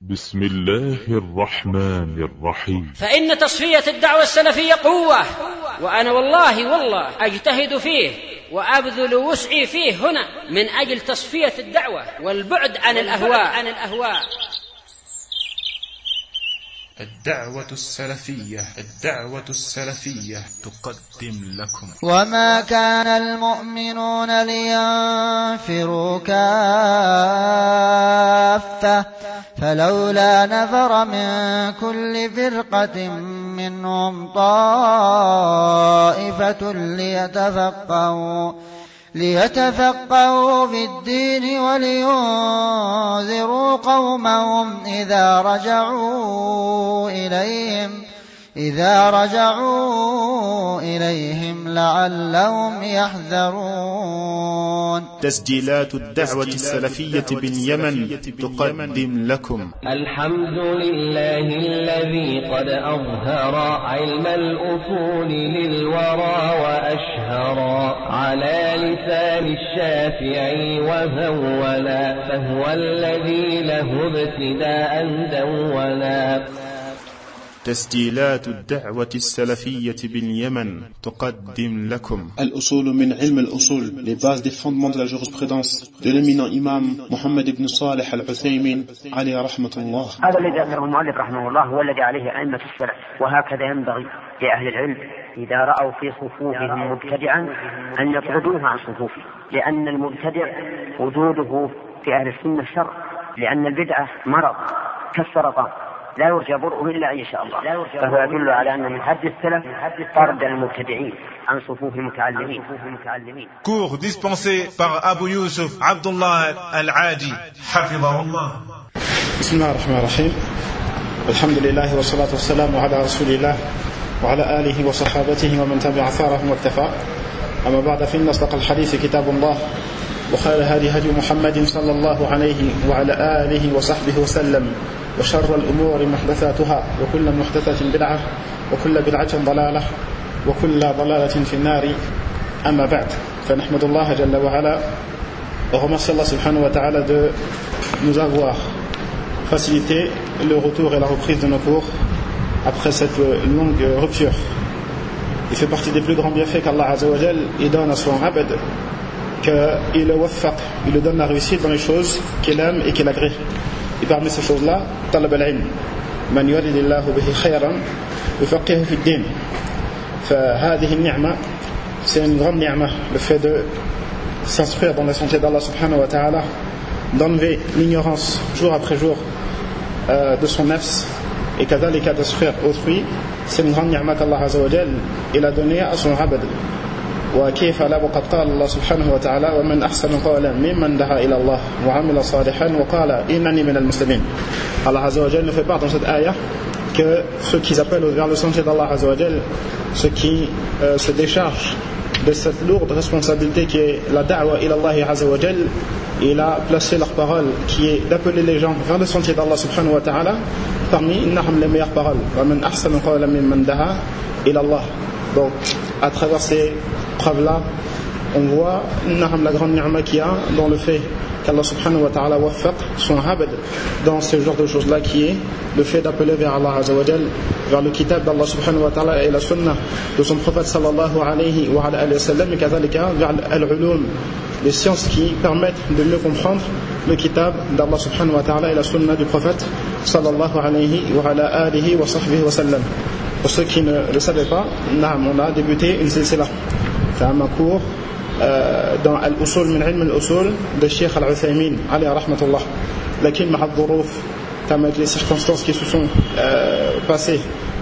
بسم الله الرحمن الرحيم. فإن تصفية الدعوة السلفية قوة، وأنا والله أجتهد فيه وأبذل وسعي فيه هنا من أجل تصفية الدعوة والبعد عن الأهواء. الدعوة السلفية تقدم لكم. وما كان المؤمنون لينفروا كافة فلولا نفر من كل فرقة منهم طائفة ليتفقهوا في الدين ولينذروا قومهم إذا رجعوا إليهم لعلهم يحذرون. تسجيلات الدعوة السلفية باليمن تقدم لكم. الحمد لله الذي قد أظهر علم الأصول للورى وأشهر على لسان الشافعي وهولا، فهو الذي له ابتداء دولا. تسجيلات الدعوة السلفية باليمن تقدم لكم. الأصول من علم الأصول, les bases des fondements de la jurisprudence de l'éminent imam Mohammed ibn Salih al-Uthaymin عليه رحمة الله. هذا الذي ذكره المؤلف رحمه الله هو الذي عليه أئمة السلف، وهكذا ينبغي لأهل العلم إذا رأوا في صفوفهم مبتدعا أن يطردوه عن صفوفه، لأن المبتدع وجوده في أهل السنة شر، لأن البدعة مرض كالسرطان لا يرجى برؤه إلا إن شاء الله، فهو يدل على أن من حد السلف طرد المبتدعين عن صفوف المتعلمين. Cours dispensé par Abu Yusuf Abdullah Al-Adi حفظه الله. بسم الله الرحمن الرحيم. الحمد لله والصلاة والسلام على رسول الله وعلى آله وصحابته ومن تبع أثارهم واكتفى. أما بعد، فإن أصدق الحديث كتاب الله، وخير هدي محمد صلى الله عليه وعلى آله وصحبه وسلم، وشر الأمور محدثاتها، وكل محدثة بدعة، وكل بدعة ضلالة، وكل ضلالة في النار. أما بعد، فنحمد الله جل وعلا et remercie Allah subhanahu wa ta'ala de nous avoir facilité le retour et la reprise de nos cours après cette longue rupture. Il fait partie des plus grands bienfaits qu'Allah Azza wa Jal donne à son abd, qu'il le waffaq, il lui donne la réussite dans les choses qu'il aime et qu'il agrée. Et parmi ces choses-là, talab al-ilm, man yuridillahu bihi khayran yufaqihu fi ad-din. فهذه النعمة, c'est une grande ni'ma, le fait de s'instruire dans la sentier d'Allah subhanahu wa ta'ala, d'enlever l'ignorance jour après jour de son nafs, et kadhalika d'instruire autrui. C'est une grande ni'ma qu'Allah Azza wa Jal il a donné à son abd. وكيف لا وقد قال الله سبحانه وتعالى ومن أحسن قولا ممن دعا إلى الله وعمل صالحا وقال إنني من المسلمين. Allah Azza wa Jal ne fait part dans cette ayah que ceux qui appellent vers le sentier d'Allah Azza wa Jal, ceux qui se déchargent de cette lourde responsabilité qui est la da'wa ila Allah Azza wa Jal, il a placé leur parole qui est d'appeler les gens vers le sentier d'Allah subhanahu wa ta'ala parmi les meilleures paroles. ومن أحسن قولا ممن دعا إلى الله. Donc à travers ces preuve-là, on voit la grande ni'ma qu'il y a dans le fait qu'Allah subhanahu wa ta'ala waffaq son abd dans ce genre de choses-là, qui est le fait d'appeler vers Allah Azza wa Jal, vers le kitab d'Allah subhanahu wa ta'ala et la sunna de son prophète sallallahu alayhi wa sallam, et kadhalika vers al-ulum, les sciences qui permettent de mieux comprendre le kitab d'Allah subhanahu wa ta'ala et la sunna du prophète sallallahu alayhi wa sallam. Pour ceux qui ne le savaient pas, on a débuté une silsila. C'est un cours dans Al-Usul min ilm al-Usul de Cheikh Al-Uthaymin alayhi rahmatullah. Lakin ma'a al-dhuruf, avec les circonstances qui se sont passées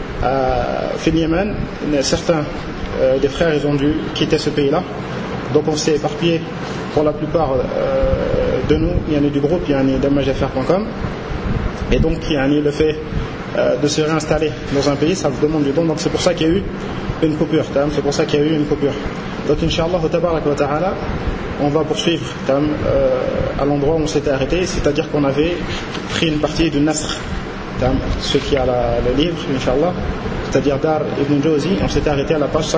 au Yémen, certains des frères ils ont dû quitter ce pays-là. Donc on s'est éparpillé pour la plupart de nous, il y en a du groupe, il y en a d'amajafr.com. Et donc il y a le fait de se réinstaller dans un pays, ça vous demande du temps. Donc c'est pour ça qu'il y a eu une coupure. Donc Inch'Allah tabarak wa ta'ala, on va poursuivre à l'endroit où on s'était arrêté, c'est-à-dire qu'on avait pris une partie du Nasr, ceux qui a le livre Inch'Allah, c'est-à-dire Dar Ibn Jawzi. On s'était arrêté à la page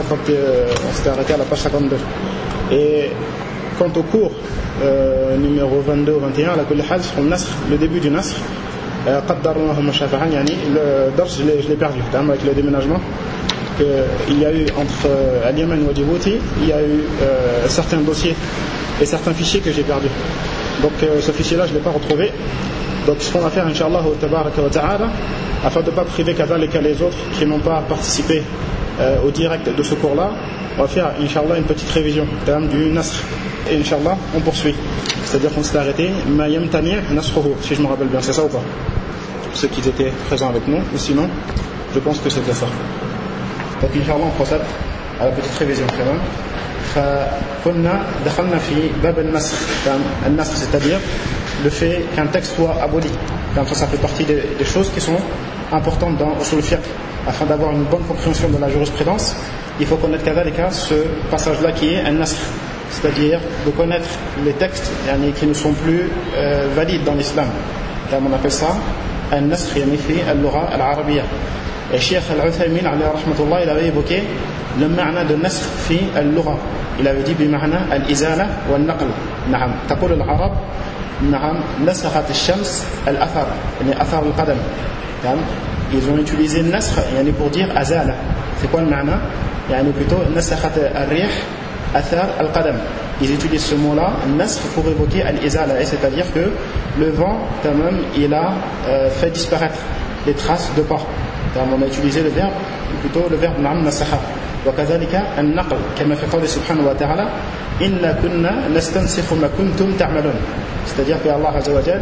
52. Et quant au cours numéro 22 ou 21, la kulli hal, le début du Nasr, قدرناهم شفعا يعني الدرس je l'ai perdu avec le déménagement il y a eu entre Al Yémen et Djibouti il y a eu certains dossiers et certains fichiers que j'ai perdus donc ce fichier là je ne l'ai pas retrouvé donc ce qu'on va faire Inch'Allah tabaraka wa ta'ala afin de ne pas priver Kadhalika les autres qui n'ont pas participé au direct de ce cours là on va faire Inch'Allah une petite révision du Nasr et Inch'Allah on poursuit c'est-à-dire qu'on s'est arrêté ma yamtani' nasruhu si je me rappelle bien c'est ça ou pas ceux qui étaient présents avec nous ou sinon je pense que c'était ça donc Inch'Allah on procède à la petite révision quand même فكنا دخلنا في باب النسخ النسخ c'est-à-dire le fait qu'un texte soit aboli ça fait partie des choses qui sont importantes dans usul al-fiqh afin d'avoir une bonne compréhension de la jurisprudence il faut connaître kadhalika ce passage là qui est un nasr c'est-à-dire de connaître les textes qui ne sont plus valides dans l'islam on appelle ça un nasr fi al-lugha al-arabiyya et Cheikh Al-Uthaymin alayhi rahmatullah il avait évoqué le ma'na de nasr fi al-lugha il avait dit بمعنى الإزالة والنقل نعم تقول العرب نعم نسخت الشمس الأثر يعني أثر القدم ils ont utilisé النسخ pour dire أزالة c'est quoi le ma'na plutôt نسخت الريح أثر القدم ils utilisent ce mot là النسخ pour évoquer الإزالة c'est-à-dire que le vent il a fait disparaître les traces de pas on a utilisé le verbe نعم نسخ وكذلك النقل كما في قوله سبحانه وتعالى إنا كنا نستنسخ ما كنتم تعملون c'est-à-dire que Allah Azza wa Jal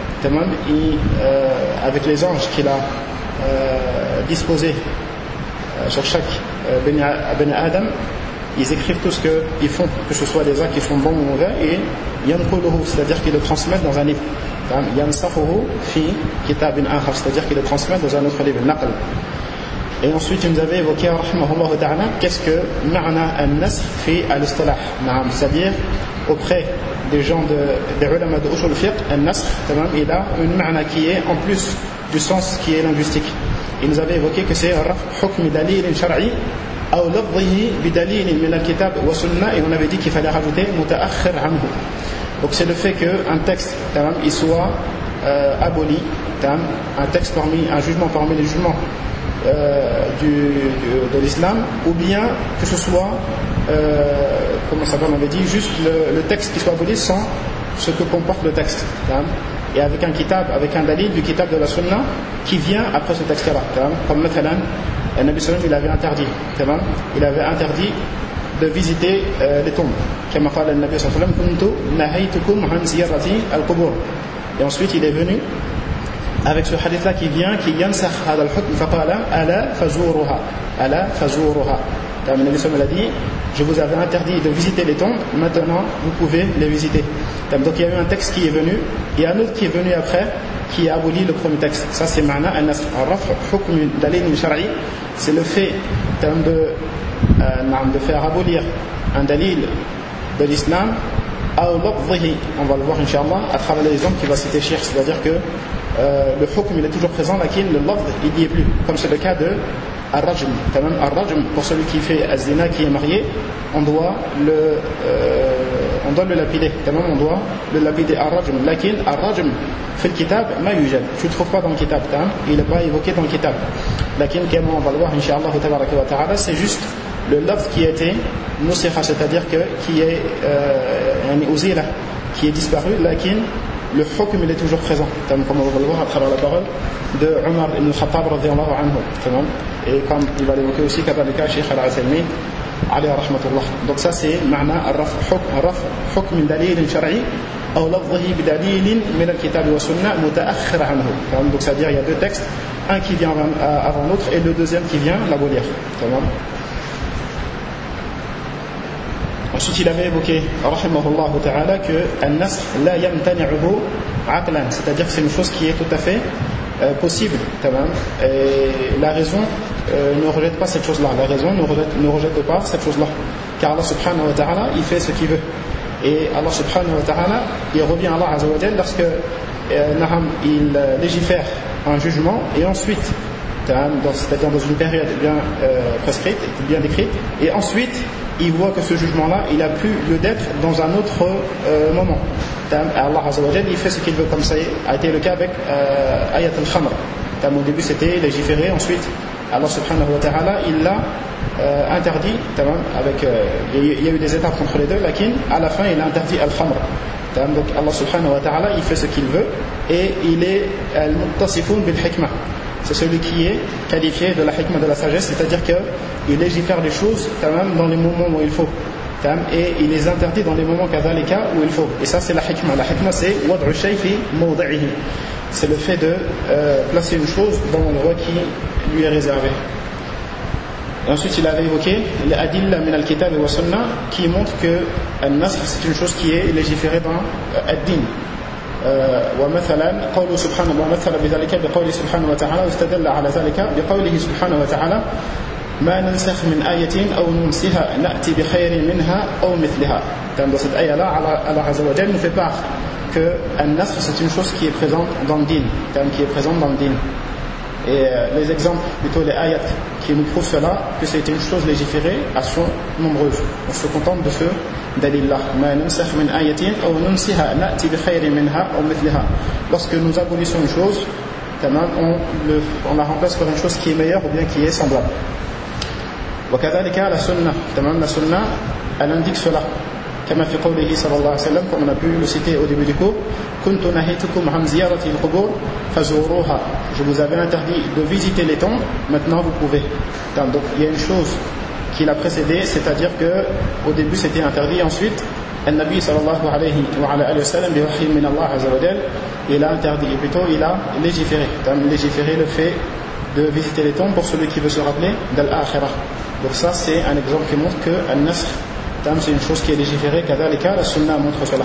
avec les anges qu'il a disposés sur chaque Ben Adam ils écrivent tout ce qu'ils font que ce soit des actes qui sont bons ou mauvais et yanquluhu c'est-à-dire qu'ils le transmettent dans un livre yansakhuhu fi kitabin akhar c'est-à-dire qu'ils le transmettent dans un autre livre naql. Et ensuite, il nous avait évoqué, rahimahullah ta'ala, qu'est-ce que ma'na al-nasr fi al-istilah, c'est-à-dire auprès des gens des ulama de usul al-fiqh, al-nasr, il a une ma'na qui est en plus du sens qui est linguistique. Il nous avait évoqué que c'est raf hukm dalil shar'i ou lafzihi bi dalil min al-kitab wa sunnah et on avait dit qu'il fallait rajouter muta'akhir anhu. Donc c'est le fait qu'un texte il soit aboli, un texte un jugement parmi les jugements de l'islam ou bien que ce soit on avait dit juste le texte qui soit aboli sans ce que comporte le texte et avec un kitab, avec un dalil du kitab de la sunna qui vient après ce texte là comme mathalan Nabi sallam il avait interdit de visiter les tombes comme قال النبي صلى الله عليه وسلم كنت نهيتكم عن زيارة القبور et ensuite il est venu avec ce hadith là qui vient qui yansakh hada al-hukm faqala ala fazuruha Nabi sallam a dit je vous avais interdit de visiter les tombes maintenant vous pouvez les visiter donc il y a eu un texte qui est venu et un autre qui est venu après qui a aboli le premier texte ça c'est ma'na an-nasr raf hukm dalil shar'i c'est le fait de faire abolir un dalil de l'islam on va le voir Inch'Allah à travers les exemples qu'il va citer Cheikh c'est-à-dire que le hukm il est toujours présent lakin le lafz il n'y est plus comme c'est le cas de al-rajm al-rajm pour celui qui fait az-zina qui est marié on doit le lapider on doit le lapider al-rajm lakin al-rajm fait le kitab ma yujad tu ne trouves pas dans le kitab il n'est pas évoqué dans le kitab lakin comme on va le voir Inch'Allah tabaraka wa ta'ala c'est juste le lafz qui a été nusikha c'est-à-dire que qui est uzila qui est disparu lakin le hukm il est toujours présent comme on va le voir à travers la parole de Omar ibn Khattab radiyallahu anhu et comme il va l'évoquer aussi kadhalika Cheikh Al-Uthaymin alayhi rahmatullah donc ça c'est ma'na ar-raf hukm dalil shar'i ou lafzihi bi dalil min al-kitab wa sunnah muta'akhir anhu donc ça veut dire il y a deux textes un qui vient avant l'autre et le deuxième qui vient l'abolir ensuite il avait évoqué rahimahullah ta'ala que an-nasr la yamtani'uhu aqlan c'est-à-dire que c'est une chose qui est tout à fait possible et la raison ne rejette pas cette chose-là la raison ne rejette pas cette chose-là car Allah subhanahu wa ta'ala il fait ce qu'il veut et Allah subhanahu wa ta'ala il revient à Allah azza wa jalla lorsque il légifère un jugement et ensuite c'est-à-dire dans une période bien prescrite bien décrite et ensuite il voit que ce jugement-là il a plus lieu d'être dans un autre moment Allah Azza wa Jalla il fait ce qu'il veut, comme ça a été le cas avec Ayat al-Khamr. Au début c'était légiféré, ensuite Allah subhanahu wa ta'ala il l'a interdit, il y a eu des étapes entre les deux, lakin à la fin il a interdit al-Khamr. Donc Allah subhanahu wa ta'ala il fait ce qu'il veut et il est al-muttasifun bil-hikmah. C'est celui qui est qualifié de la hikmah, de la sagesse, c'est-à-dire qu'il légifère les choses dans les moments où il faut et il les interdit dans les moments kadhalika où il faut. Et ça c'est la hikmah. La hikmah c'est wad'u shay fi mawdi'ihi. C'est le fait de placer une chose dans l'endroit qui lui est réservé. Et ensuite il avait évoqué les adilla min al-kitab wa sunnah qui montrent que al-nasr c'est une chose qui est légiférée dans ad-din. ومثلا قوله سبحانه ومثل بذلك بقوله سبحانه وتعالى واستدل على ذلك بقوله سبحانه وتعالى ما ننسخ من آية أو ننسها نأتي بخير منها أو مثلها. Dans cette ayah-là, Allah Azza wa Jalla nous fait part que al-nasr c'est une chose qui est présente dans le din, Et les exemples, plutôt les ayats qui nous prouvent cela, que c'est une chose légiférée, elles sont nombreuses. On se contente de ce dalil-là. Lorsque nous abolissons une chose, on la remplace par une chose qui est meilleure ou bien qui est semblable. La sunna, elle indique cela. كما في قوله صلى الله عليه وسلم, comme on a pu le citer au début du cours, كنت نهيتكم عن زيارة القبور فزوروها. Je vous avais interdit de visiter les tombes, maintenant vous pouvez. Donc il y a une chose qui l'a précédé, c'est-à-dire que au début c'était interdit, ensuite النبي صلى الله عليه وعلى آله وسلم بوحي من الله عز وجل, il a interdit, et plutôt il a légiféré le fait de visiter les tombes pour celui qui veut se rappeler d'al-akhirah. Donc ça c'est un exemple qui montre que al-nasr c'est une chose qui est légiférée, kadhalika la sunna montre cela.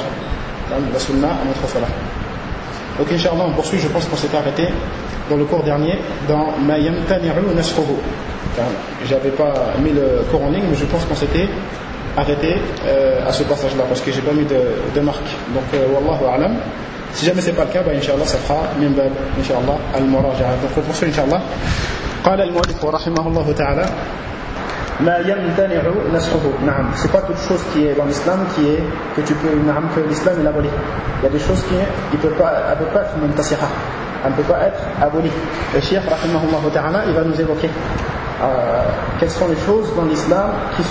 Donc Inch'Allah on poursuit, je pense qu'on s'était arrêté dans le cours dernier dans ma yamtani'u nasruhu. J'avais pas mis le cours en ligne, mais je pense qu'on s'était arrêté à ce passage là parce que j'ai pas mis de marque. Donc wallahu a'lam. Si jamais c'est pas le cas, Inch'Allah ça fera min bab Inch'Allah al-muraja'a. Donc on poursuit Inch'Allah. قال المؤلف رحمه الله تعالى ما يمتنع نسخه. C'est pas toute chose qui est dans l'islam que l'islam il abolit. Il y a des choses qui elle peut pas être muntasiha, elle ne peut pas être abolie. Le cheikh rahimahullah ta'ala il va nous évoquer quelles sont les choses dans l'islam qui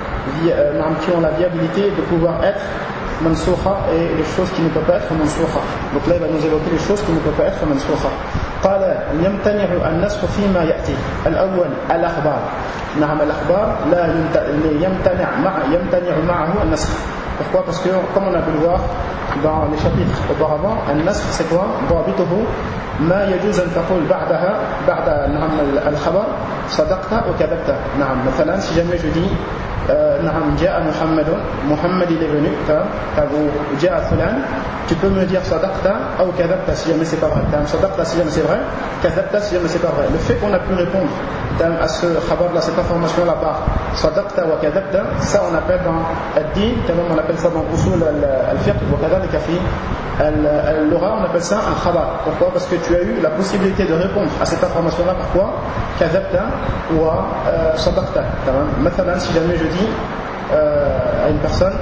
ont la viabilité de pouvoir être mansouha et les choses qui ne peuvent pas être mansouha. Donc là il va nous évoquer les choses qui ne peuvent pas être mansouha. قال يمتنع النسخ فيما يأتي. الأول الأخبار. الأخبار لا يمتنع معه النسخ. Pourquoi? Parce que comme on a pu le voir dans les chapitres auparavant, النسخ c'est quoi? ضابطه ما يجوز أن تقول بعد الخبر صدقت وكذبت. مثلا si jamais je dis جاء محمد il est venu, جاء فلان, tu peux me dire sadaqta ou kadhabta si jamais c'est pas vrai. Sadaqta si jamais c'est vrai, kadhabta si jamais c'est pas vrai. Le fait qu'on a pu répondre à ce khabar là, cette information là par sadaqta ou kadhabta, ça on appelle dans ad-din, on appelle ça dans usul al-fiqh wa kadhalika fi al-lugha, on appelle ça un khabar. Pourquoi? Parce que tu as eu la possibilité de répondre à cette information là par quoi? Kadhabta ou sadaqta. Maintenant si jamais je dis à une personne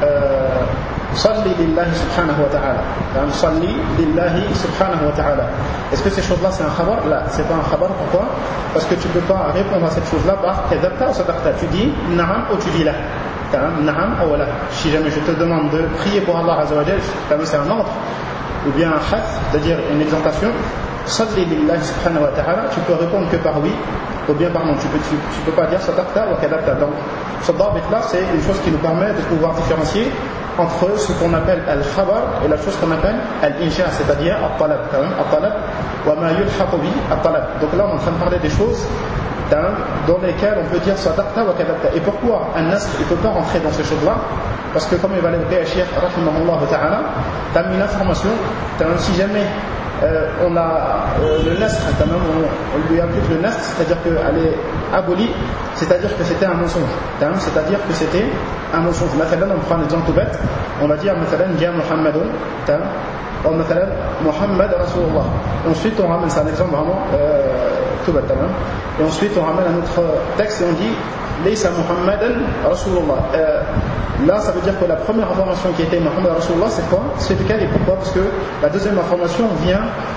Salli lillahi subhanahu wa ta'ala. Salli lillahi subhanahu wa ta'ala. Est-ce que ces choses-là c'est un khabar? Là, c'est pas un khabar. Pourquoi? Parce que tu ne peux pas répondre à cette chose-là par kadhabta ou sadaqta. Tu dis na'am ou tu dis la. Na'am ou la. Si jamais je te demande de prier pour Allah Azza wa Jalla, c'est un ordre, ou bien un khaf, c'est-à-dire une exhortation, Salli lillahi subhanahu wa ta'ala, tu peux répondre que par oui, ou bien par non. Tu peux pas dire sadaqta ou kadhabta. Donc, ce dhabit-là, c'est une chose qui nous permet de pouvoir différencier entre ce qu'on appelle al-khabar et la chose qu'on appelle al-insha, c'est-à-dire al-talab. Al-talab wa ma yulhaqu bi al-talab. Donc là on est en train de parler des choses dans lesquelles on peut dire sadaqta wa kadhabta. Et pourquoi un nasr il ne peut pas rentrer dans ces choses-là? Parce que comme il va l'évoquer le cheikh rahimahullah ta'ala, t'as mis une information, si jamais on a le nasr, on lui applique le nasr, c'est-à-dire qu'elle est abolie, c'est-à-dire que c'était un mensonge. C'est-à-dire que c'était un mensonge. Maintenant, on prend un exemple tout bête, on va dire Jaa Muhammadun, ou Muhammad Rasulullah. Ensuite, on ramène, c'est un exemple vraiment tout bête. Et ensuite, on ramène un autre texte et on dit Laysa Muhammadan Rasulullah. Là, ça veut dire que la première information qui était Muhammad Rasulullah, c'est quoi? C'est le kadhib. Pourquoi? Parce que la deuxième information vient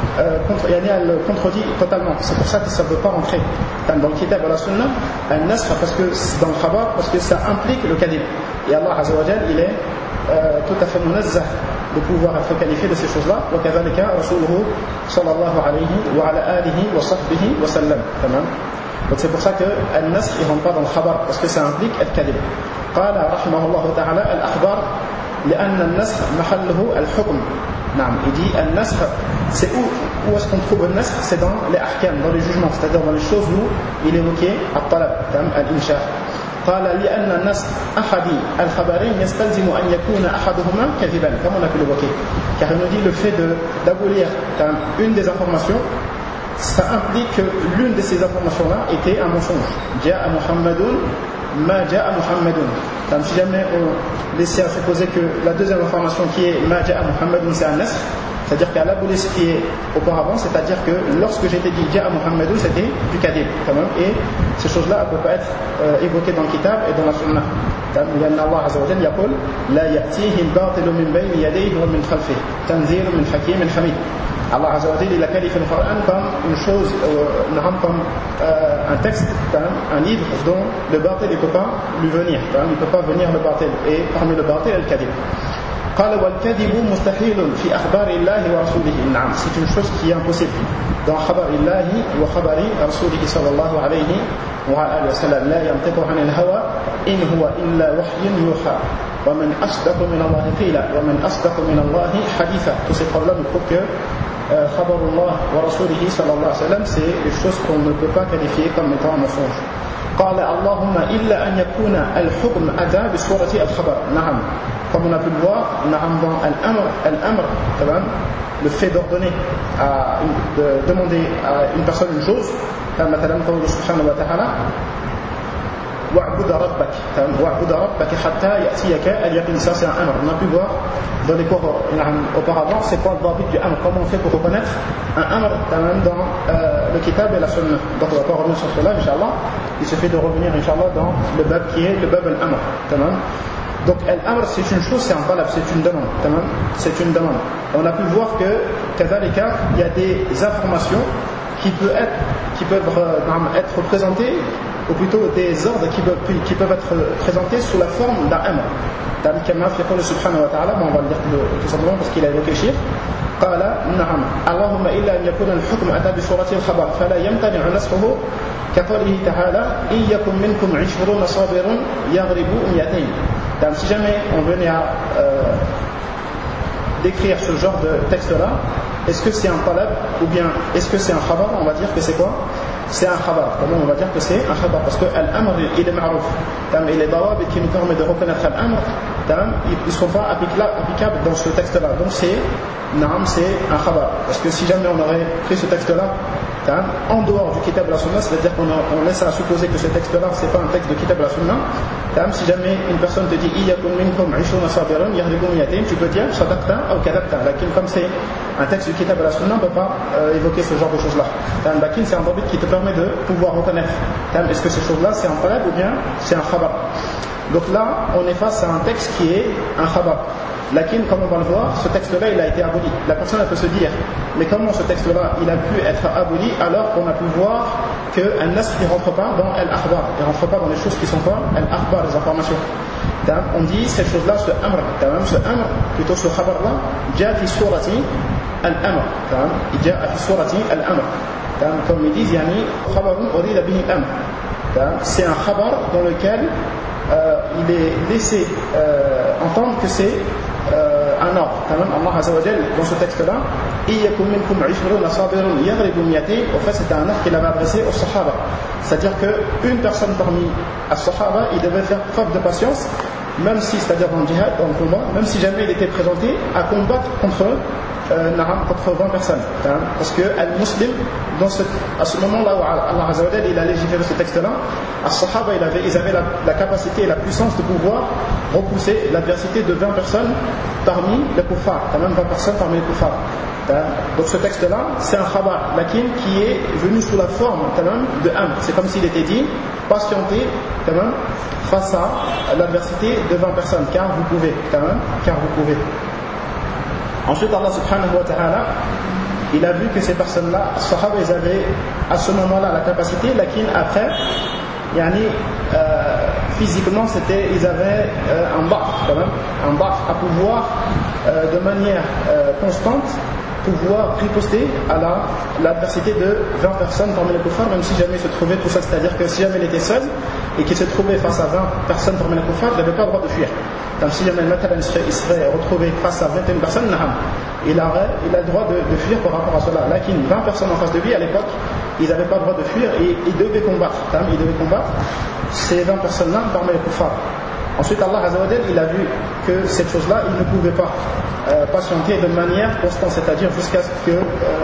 elle contredit totalement. C'est pour ça que ça ne peut pas rentrer dans le kitab et la sunna, al-nasr, parce que dans le khabar, parce que ça implique le kadhib. Et Allah Azza wa Jal, il est tout à fait munazzah de pouvoir être qualifié de ces choses-là. Wa kadhalika Rasuluhu sallallahu alayhi wa ala alihi wa sahbihi wa sallam. Donc c'est pour ça que al-nasr ne rentre pas dans le khabar, parce que ça implique al-kadhib. قال رحمه الله تعالى الأخبار لأن النسخ محله الحكم. نعم, il dit al-nasr, c'est où est-ce qu'on trouve le nasr? C'est dans les ahkam, dans les jugements, c'est-à-dire dans les choses où il est évoqué al-talab, al-insha. قال لأن النسخ أحد الخبرين يستلزم أن يكون أحدهما كذبا, comme on a pu l'évoquer. Car il nous dit le fait d'abolir une des informations, ça implique que l'une de ces informations-là était un mensonge. جاء محمد ما جاء محمد. Si jamais on laissait à supposer que la deuxième information qui est ما جاء محمد, c'est un nasr, c'est-à-dire qu'elle abolit ce qui est auparavant, c'est-à-dire que lorsque j'étais dit جاء محمد, c'était du kadhib quand même, et ces choses-là ne peuvent pas être évoquées dans le kitab et dans la sunna. لأن الله عز وجل يقول لا يأتيه الباطل من بين يديه ومن خلفه تنزيل من حكيم حميد. Allah Azza wa Jalla, il a qualifié le Coran comme une chose, comme un texte, un livre dont le batil ne peut pas lui venir, il ne peut pas venir le batil, et parmi le batil, il y a le kadhib. قال والكذب مستحيل في أخبار الله ورسوله. نعم, c'est une chose qui est impossible dans خبر الله وخبر رسوله صلى الله عليه وآله وسلم. لا ينطق عن الهوى إن هو إلا وحي يوحى ومن أصدق من الله قيلا ومن أصدق من الله حديثا. Tous ces problèmes prouvent que خبر الله ورسوله صلى الله عليه وسلم, c'est une chose qu'on ne peut pas qualifier comme étant un mensonge. قال اللهم إلا أن يكون الحكم أتى بصورة الخبر. نعم, comme on a pu le voir, نعم, dans al-amr, le fait d'ordonner, de demander à une personne une chose, مثلا قوله سبحانه وتعالى وَاعْبُدَ رَبَّكَ حَتَّى يَأْتِيَكَ الْيَقِينُ. Ça c'est un amr. On a pu voir dans les cours auparavant c'est quoi le babit du amr, comment on fait pour reconnaître un amr dans le kitab et la sunna. Donc on va pas revenir sur cela, Inch'Allah. Il suffit de revenir Inch'Allah dans le bab qui est le bab al-amr. Donc al-amr, c'est une chose, c'est un talab, c'est une demande. C'est une demande. On a pu voir que kadhalika, il y a des informations qui peuvent être présentées, ou plutôt des ordres qui peuvent être présentés sous la forme d'un amr. كما في قوله سبحانه وتعالى, on va le dire tout simplement parce qu'il a évoqué chiffre. قال نعم اللهم إلا أن يكون الحكم أتى بصورة الخبر فلا يمتنع نسخه كقوله تعالى إن يكن منكم 20 صابر يغلبوا 200. Si jamais on venait à décrire ce genre de texte-là, est-ce que c'est un talab ou bien est-ce que c'est un khabar? On va dire que c'est quoi? C'est un khabar. Comment on va dire que c'est un khabar? Parce que al-amr, il est ma'rouf. Et les dawabit qui nous permettent de reconnaître al-amr, ils ne sont pas applicables dans ce texte-là. Donc c'est un khabar. Parce que si jamais on aurait pris ce texte-là en dehors du kitab la sunna, c'est-à-dire qu'on laisse à supposer que ce texte-là, c'est pas un texte de kitab la sunna. Si jamais une personne te dit iyyakum minkum 20 sabirun yaghlibu 200, tu peux dire sadaqta ou kadabta. Comme c'est un texte du kitab la sunna, on ne peut pas évoquer ce genre de choses-là. C'est un babit qui te permet de pouvoir reconnaître est-ce que ces choses-là c'est un talab ou bien c'est un khabar. Donc là, on est face à un texte qui est un khabar. Lakin, comme on va le voir, ce texte-là, il a été aboli. La personne, elle peut se dire, mais comment ce texte-là, il a pu être aboli alors qu'on a pu voir qu'un nasr, il ne rentre pas dans al-akhbar, il ne rentre pas dans les choses qui sont pas al-akhbar, les informations. On dit, ces choses-là, ce amr, plutôt ce khabar-là, jaa fi surati al-amr. Il jaa fi surati al-amr. Comme ils disent, yani, khabarun urida bihi al-amr. C'est un khabar dans lequel il est laissé entendre que c'est un ordre. Allah Azza wa Jalla, dans ce texte-là, iyyakum minkum 20 sabirun yaghlibu 200, en fait c'était un ordre qu'il avait adressé aux Sahaba. C'est-à-dire qu'une personne parmi les Sahaba, il devait faire preuve de patience, même si, c'est-à-dire dans le djihad, dans le combat, même si jamais il était présenté à combattre contre 20 personnes. Parce que al-Muslim, à ce moment-là où Allah Azza wa Jalla, il a légiféré ce texte-là, as-Sahaba, ils avaient la capacité et la puissance de pouvoir repousser l'adversité de 20 personnes parmi les kuffars, quand même 20 personnes parmi les kuffars. Donc ce texte-là, c'est un khabar, lakin qui est venu sous la forme de amr. C'est comme s'il était dit, patientez face à l'adversité de 20 personnes, car vous pouvez. Ensuite, Allah subhanahu wa ta'ala, il a vu que ces personnes-là, Sahaba, ils avaient à ce moment-là la capacité, lakin après, physiquement, ils avaient un bas à pouvoir de manière constante pouvoir riposter à l'adversité de 20 personnes parmi les kuffars, même si jamais il se trouvait tout ça, c'est-à-dire que si jamais il était seul et qu'il se trouvait face à 20 personnes parmi les kuffars, il n'avait pas le droit de fuir. Comme si jamais il serait retrouvé face à 21 personnes, il a le droit de fuir par rapport à cela. Là, 20 personnes en face de lui à l'époque, ils n'avaient pas le droit de fuir et ils devaient combattre. Ils devaient combattre ces 20 personnes-là parmi les kuffars. Ensuite, Allah Azza wa Jal, il a vu que cette chose-là, il ne pouvait pas patienter de manière constante, c'est-à-dire jusqu'à ce que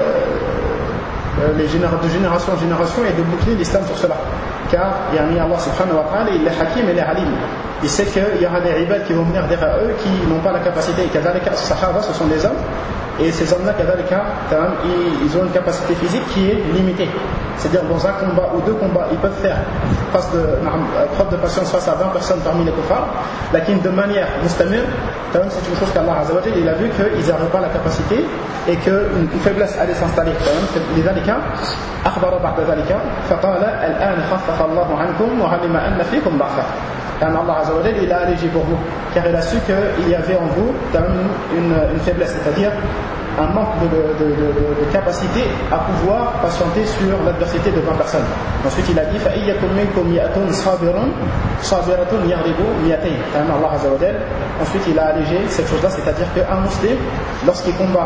de génération en génération et de boucler l'islam sur cela. Car Allah subhanahu wa ta'ala, il est hakim et il est alim. Il sait qu'il y aura des ibad qui vont venir derrière eux qui n'ont pas la capacité. Et kadhalika, sahaba, ce sont des hommes. Et ces hommes-là, kadhalika, ils ont une capacité physique qui est limitée. C'est-à-dire dans un combat ou deux combats, ils peuvent faire preuve de patience face à 20 personnes parmi les kuffars. Lakin de manière mustamir, c'est une chose qu'Allah Azza wa Jal, il a vu qu'ils n'avaient pas la capacité et qu'une faiblesse allait s'installer. لذلك أخبر بعد ذلك فقال الآن خفف الله عنكم وعلم أن فيكم ضعفا. Allah Azza wa Jal, il a allégé pour vous, car il a su qu'il y avait en vous une faiblesse, c'est-à-dire un manque de capacité à pouvoir patienter sur l'adversité de 20 personnes. Ensuite il a dit فَإِيَّكُمْ مِنْكُمْ مِئَةٌ صَابِرَةٌ يَغْلِبُ مِئَتَيْنِ. Allah Azza wa Jal, ensuite il a allégé cette chose-là, c'est-à-dire qu'un musulman, lorsqu'il combat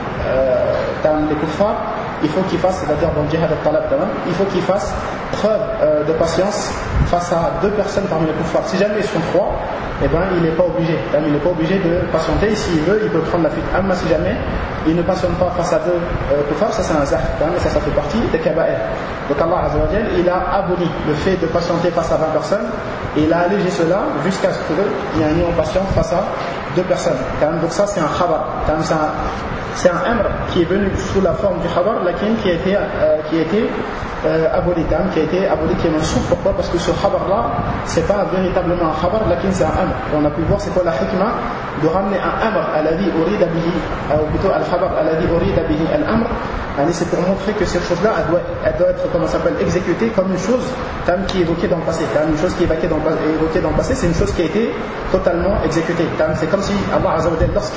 les kuffars, il faut qu'il fasse, c'est-à-dire dans le djihad al-talab, il faut qu'il fasse preuve de patience face à deux personnes parmi les kuffars. Si jamais ils sont trois, il n'est pas obligé. Il n'est pas obligé de patienter. S'il veut, il peut prendre la fuite. Amma si jamais il ne patiente pas face à deux kuffars, ça c'est un zahf, et ça fait partie des kaba'ir. Donc Allah Azza wa Jal, il a aboli le fait de patienter face à 20 personnes et il a allégé cela jusqu'à ce qu'il y ait un patience face à deux personnes. Donc ça c'est un khabar. C'est un amr qui est venu sous la forme du khabar, lakin qui a été aboli, qui est mansouf. Pourquoi? Parce que ce khabar-là, c'est pas véritablement un khabar, lakin c'est un amr. Et on a pu voir c'est quoi la hikmah de ramener un amr alladhi urida bihi, ou plutôt al-khabar alladhi urida bihi al-amr. C'est pour montrer que cette chose-là, elle doit être, comment ça s'appelle, exécutée comme une chose qui est évoquée dans le passé. Une chose qui est évoquée dans le passé, c'est une chose qui a été totalement exécutée. C'est comme si Allah Azza wa Jal, lorsque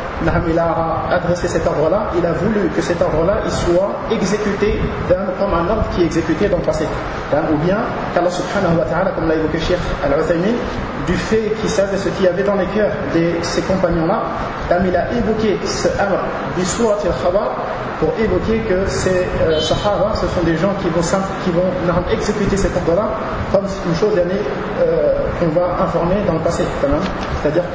il a adressé cet ordre-là, il a voulu que cet ordre-là il soit exécuté comme un ordre qui est exécuté dans le passé. Ou bien qu'Allah subhanahu wa ta'ala, comme l'a évoqué Cheikh Al-Uthaymin, du fait qu'il savait ce qu'il y avait dans les cœurs de ces compagnons-là, il a évoqué ce amr du surat al-khabar pour évoquer que ces sahaba, ce sont des gens qui vont exécuter cet ordre-là comme une chose qu'on va informer dans le passé. C'est-à-dire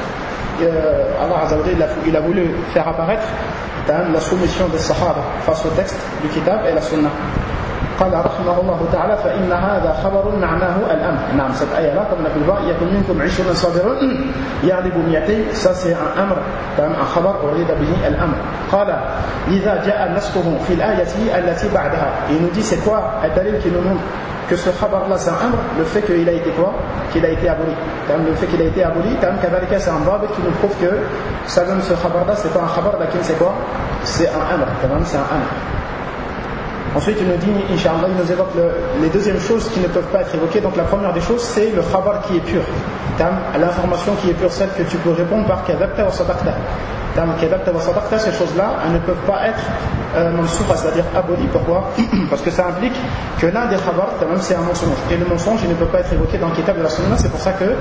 que Allah Azza wa Jalla, il a voulu faire apparaître la soumission des sahaba face au texte du kitab et la sunna. قال رحمه الله تعالى فإن هذا خبر معناه الأمر. نعم, cette ayah là, comme on a pu le voir, يكن منكم 20 صابرون يغلب 200, ça c'est un amr, un khabar أريد به الأمر. قال لذا جاء نسخه في الآية التي بعدها. Il nous dit c'est quoi الدليل qui nous montre que ce khabar là c'est un amr, le fait qu'il a été quoi, qu'il a été aboli. Le fait qu'il a été aboli, كذلك c'est un bab qui nous prouve que ça donne ce khabar là, c'est pas un khabar, lakin c'est quoi, c'est un amr, c'est un amr. Ensuite, il nous dit, Inch'Allah, il nous évoque les deuxièmes choses qui ne peuvent pas être évoquées. Donc, la première des choses, c'est le khabar qui est pur. L'information qui est pure, celle que tu peux répondre par kadhabta wa sadaqta. Kadhabta wa sadaqta, ces choses-là, elles ne peuvent pas être mansoufa, c'est-à-dire abolies. Pourquoi? Parce que ça implique que l'un des khabars, c'est un mensonge. Et le mensonge, il ne peut pas être évoqué dans le kitab de la sunna. C'est pour ça que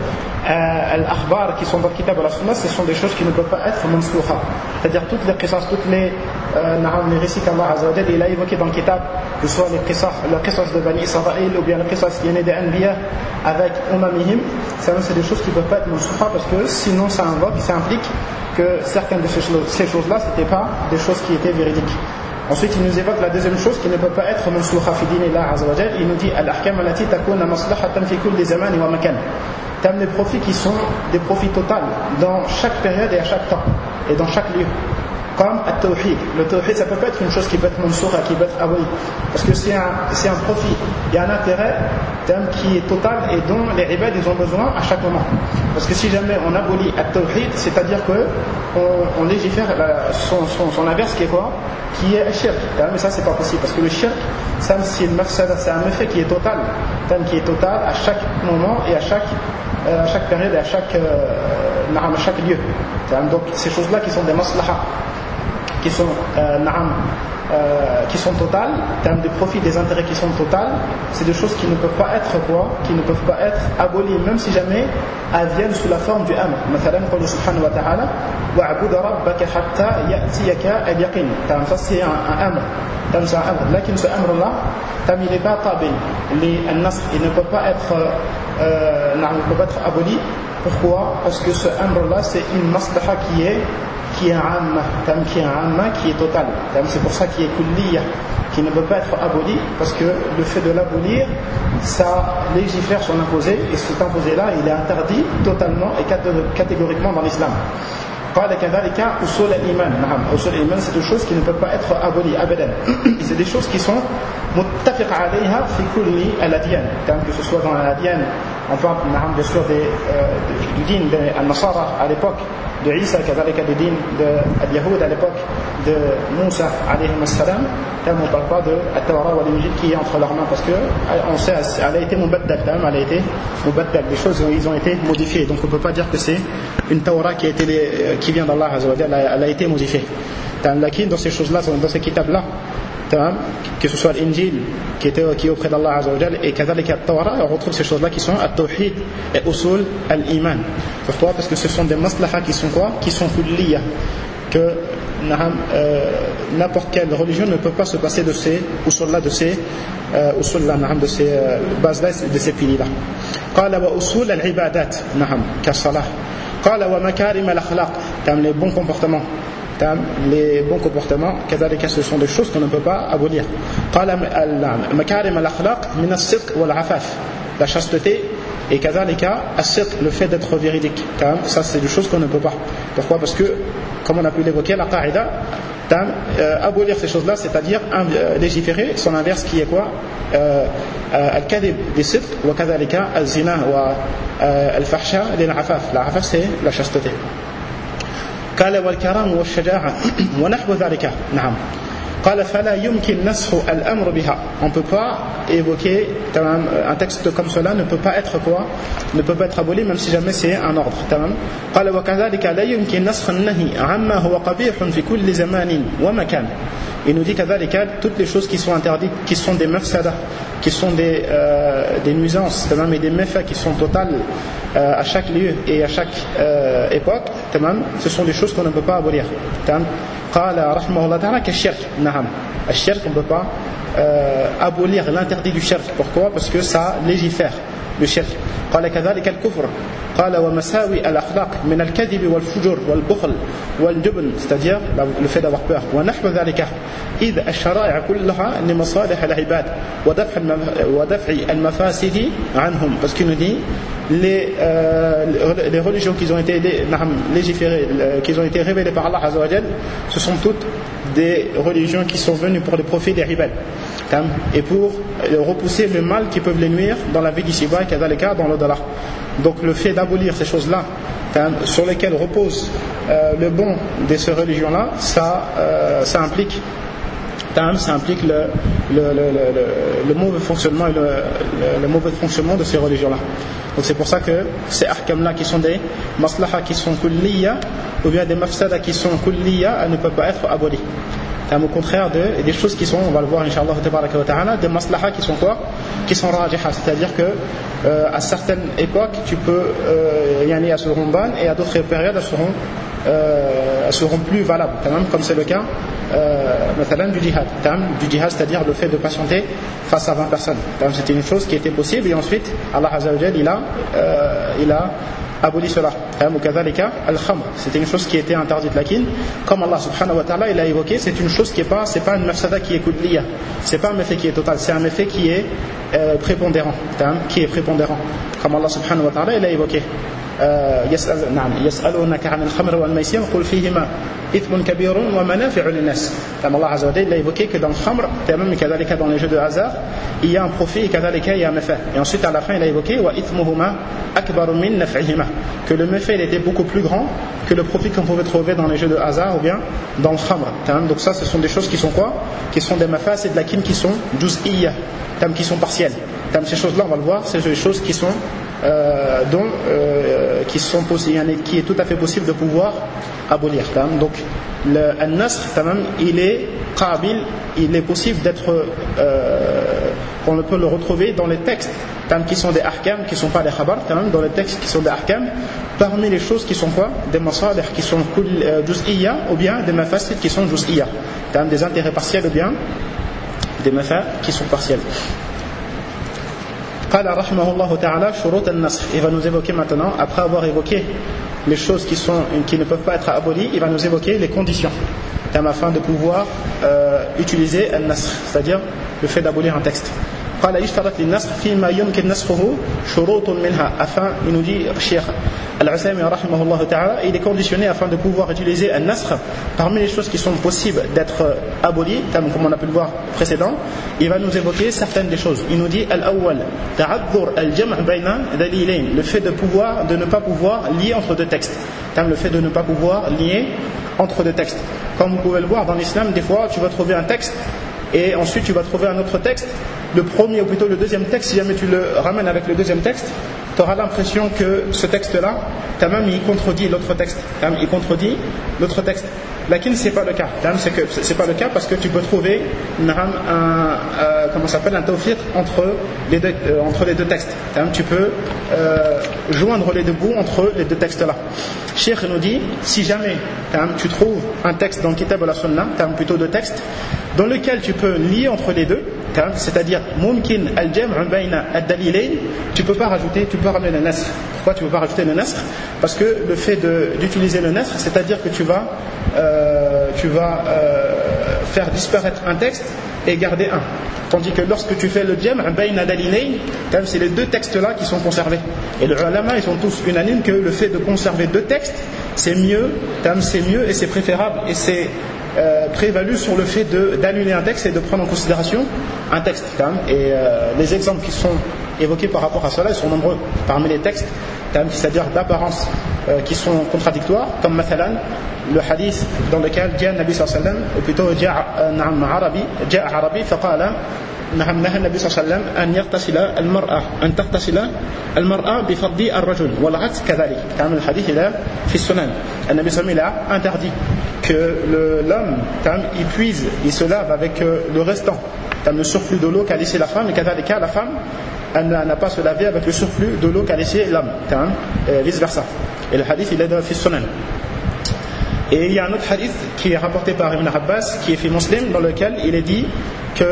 al-akhbar qui sont dans le kitab de la sunna, ce sont des choses qui ne peuvent pas être mansoufa. C'est-à-dire toutes les qisas, toutes les récits qu'Allah Azza wa Jalla il a évoqués dans le kitab, que ce soit le qisas de Bani Israël ou bien le qisas qui est né des Anbiya avec umamihim, c'est des choses qui ne peuvent pas être mansoufa parce que sinon ça invoque, ça implique que certaines de ces choses-là, c'était pas des choses qui étaient véridiques. Ensuite, il nous évoque la deuxième chose qui ne peut pas être mansouha fi dinillah azza wa jalla. Il nous dit al-ahkam allati takuna maslahatan fi kulli zaman wa makan. Des profits qui sont des profits totaux dans chaque période et à chaque temps et dans chaque lieu. comme at-tawhid. Le tawhid, ça peut pas être une chose qui peut être mansoura, qui peut être abolie, parce que c'est un profit, il y a un intérêt qui est total et dont les ibad ils ont besoin à chaque moment. Parce que si jamais on abolit at-tawhid, c'est-à-dire que on légifère son inverse qui est quoi? Qui est shirk. Mais ça c'est pas possible, parce que le shirk, c'est un effet qui est total, à chaque moment et à chaque période et à chaque lieu. Donc ces choses-là qui sont des maslaha, qui sont totales, en termes de profit, des intérêts qui sont totales, c'est des choses qui ne peuvent pas être qui ne peuvent pas être abolies, même si jamais elles viennent sous la forme du amr. مثلا قول سبحانه وتعالى وَاعْبُدْ رَبَّكَ حَتَّى يَأْتِيَكَ الْيَقِينُ. Ça c'est un amr. C'est un amr. Lakin ce amr là, il n'est pas tabi. Il ne peut pas être aboli. Pourquoi? Parce que ce amr là, c'est une maslaha qui est amma, qui est totale. C'est pour ça qu'il est kulliya, qui ne peut pas être aboli, parce que le fait de l'abolir, ça légifère son imposé, et cet imposé-là, il est interdit totalement et catégoriquement dans l'islam. قال كذلك أصول الإيمان. أصول الإيمان, c'est des choses qui ne peuvent pas être abolies abadan. C'est des choses qui sont متفق عليها في كل الأديان, que ce soit dans l'adyan, on parle bien sûr du din de Nasara à l'époque de Isa, كذلك du din de Yahoud à l'époque de Moussa alayhi salam. On ne parle pas de la Torah ou l'Injil qui est entre leurs mains, parce que on sait elle a été mubaddal, des choses ils ont été modifiées, donc on ne peut pas dire que c'est une Torah qui vient d'Allah Azza wa Jalla, elle a été modifiée. Dans ces choses-là, dans ces kitabs-là, que ce soit l'Injil qui est auprès d'Allah Azza wa Jalla, et qu'avec la Torah, on retrouve ces choses-là qui sont at-tawhid et usul al-iman. Pourquoi? Parce que ce sont des maslaha qui sont quoi? Qui sont kulliya, que n'importe quelle religion ne peut pas se passer de ces usul-là, de ces bases-là, de ces piliers-là. قال وأصول العبادات كالصلاة. قال ومكارم الأخلاق, les bons comportements. Les bons comportements, ce sont des choses qu'on ne peut pas abolir. قال مكارم الأخلاق من الصدق والعفاف, la chasteté, et le fait d'être véridique. Ça c'est des choses qu'on ne peut pas. Pourquoi? Parce que, comme on a pu l'évoquer, la qaïda, abolir ces choses-là, c'est-à-dire légiférer son inverse qui est quoi? Al-kadhib des sidq, wa kadhalika al-zina wa al-fahsha lil-afaf. La afaf, c'est la chasteté. قال والكرم والشجاعة ونحو ذلك. نعم. قال فلا يمكن نسخ الأمر بها. On ne peut pas évoquer un texte comme cela, ne peut pas être quoi? Ne peut pas être aboli, même si jamais c'est un ordre. قال وكذلك لا يمكن نسخ النهي عما هو قبيح في كل زمان ومكان. Il nous dit كذلك toutes les choses qui sont interdites, qui sont des mafsada, qui sont des nuisances, et des méfaits qui sont totales à chaque lieu et à chaque époque, ce sont des choses qu'on ne peut pas abolir. قال رحمه الله تعالى كالشرك. نعم, الشرك, on ne peut pas abolir l'interdit du shirk. Pourquoi? Parce que ça légifère le shirk. قال كذلك الكفر. قال ومساوي الأخلاق من الكذب والفجور والبخل والجبن, c'est-à-dire le fait d'avoir peur. ونحو ذلك إذ الشرائع كلها لمصالح العباد ودفع المفاسد عنهم. Parce qu'il nous dit les religions qui ont été légiférées, qui ont été révélées par Allah Azza wa Jal, ce sont toutes des religions qui sont venues pour le profit des ibad et pour repousser le mal qui peuvent les nuire dans la vie d'ici-bas et dans l'au-delà. Donc le fait d'abolir ces choses-là sur lesquelles repose le bon de ces religions-là, ça implique le mauvais fonctionnement et le mauvais fonctionnement de ces religions-là. Donc c'est pour ça que ces ahkam-là qui sont des maslaha qui sont kulliya, ou bien des mafsada qui sont kulliya, elles ne peuvent pas être abolies. Au contraire des choses qui sont, on va le voir Inch'Allah ta'ala, des maslaha qui sont quoi? Qui sont rajiha, c'est-à-dire que à certaines époques tu peux elles seront bonnes, et à d'autres périodes elles seront plus valables, comme c'est le cas du djihad, c'est-à-dire le fait de patienter face à 20 personnes. C'était une chose qui était possible, et ensuite Allah Azza wa Jal il a aboli cela. Al-khamr, c'était une chose qui était interdite, lakin comme Allah subhanahu wa ta'ala il a évoqué, c'est une chose qui est pas, c'est pas une mafsada qui est kulliya, c'est pas un effet qui est total, c'est un effet qui est prépondérant, comme Allah subhanahu wa ta'ala il a évoqué. يسألونك عن الخمر والميسر قل فيهما إثم كبير ومنافع للناس. Allah Azza wa Jalla a évoqué que dans le khamr, dans les jeux de hasard, il y a un profit et il y a un méfait. Et ensuite à la fin il a évoqué wa ithmuhuma akbaru min naf'ihima, que le méfait il était beaucoup plus grand que le profit qu'on pouvait trouver dans les jeux de hasard ou bien dans le khamr. Donc ça ce sont des choses qui sont quoi? Qui sont des mafas et de la kin qui sont juz'iyya, qui sont partielles. Ces choses-là on va le voir, c'est des choses qui sont qui est tout à fait possible de pouvoir abolir. Donc le nasr il est qabil, il est possible d'être on peut le retrouver dans les textes qui sont des ahkam, qui ne sont pas des khabar, dans les textes qui sont des ahkam, parmi les choses qui sont quoi? Des masalih qui sont juz'iyya ou bien des mafasid qui sont juz'iyya, des intérêts partiels ou bien des mafas qui sont partiels. قال رحمه الله تعالى شروط النسخ. Il va nous évoquer maintenant, après avoir évoqué les choses qui ne peuvent pas être abolies, il va nous évoquer les conditions afin de pouvoir utiliser النسخ, c'est-à-dire le fait d'abolir un texte. قال يشترط للنسخ فيما يمكن نسخه شروط منها. Afin, il nous dit Cheikh Al-Usaymi rahimahullah ta'ala, il est conditionné afin de pouvoir utiliser un nasr. Parmi les choses qui sont possibles d'être abolies, comme on a pu le voir précédent, il va nous évoquer certaines des choses. Il nous dit al-awwal ta'addur al-jam' bayna dalilayn, le fait de ne pas pouvoir lier entre deux textes. Le fait de ne pas pouvoir lier entre deux textes. Comme vous pouvez le voir dans l'islam, des fois tu vas trouver un texte et ensuite tu vas trouver un autre texte, le premier ou plutôt le deuxième texte, si jamais tu le ramènes avec le deuxième texte, tu auras l'impression que ce texte-là, il contredit l'autre texte. Il contredit l'autre texte. Lakin c'est pas le cas. C'est pas le cas parce que tu peux trouver un tawfiq entre les deux textes. Tu peux joindre les deux bouts entre les deux textes-là. Cheikh nous dit, si jamais tu trouves un texte dans le Kitab ou la Sunna, plutôt deux textes, dans lequel tu peux lier entre les deux, c'est-à-dire mumkin al-jam' bayna ad-dalilayn, tu peux pas ramener le nasr. Pourquoi tu peux pas rajouter le nasr? Parce que le fait d'utiliser le nasr, c'est-à-dire que tu vas faire disparaître un texte et garder un. Tandis que lorsque tu fais le jam' bayna dalilayn, c'est les deux textes-là qui sont conservés. Et les ulama, ils sont tous unanimes que le fait de conserver deux textes, c'est mieux et c'est préférable et c'est prévalu sur le fait d'annuler un texte et de prendre en considération un texte. Et les exemples qui sont évoqués par rapport à cela, ils sont nombreux. Parmi les textes, c'est-à-dire d'apparence qui sont contradictoires, comme mathalan le hadith dans lequel جاء النبي صلى الله عليه وسلم, ou plutôt جاء عربي فقال نهى النبي صلى الله عليه وسلم أن تغتسل المرأة بفضل الرجل والعكس كذلك. Le hadith il est في السنن. النبي صلى الله عليه وسلم a interdit que l'homme il se lave avec le restant, le surplus de l'eau qu'a laissé la femme, et كذلك la femme elle n'a pas se laver avec le surplus de l'eau qu'a laissé l'homme, vice versa. Et le hadith il est dans fi sunan. Et il y a un autre hadith qui est rapporté par Ibn Abbas, qui est fait muslim, dans lequel il est dit que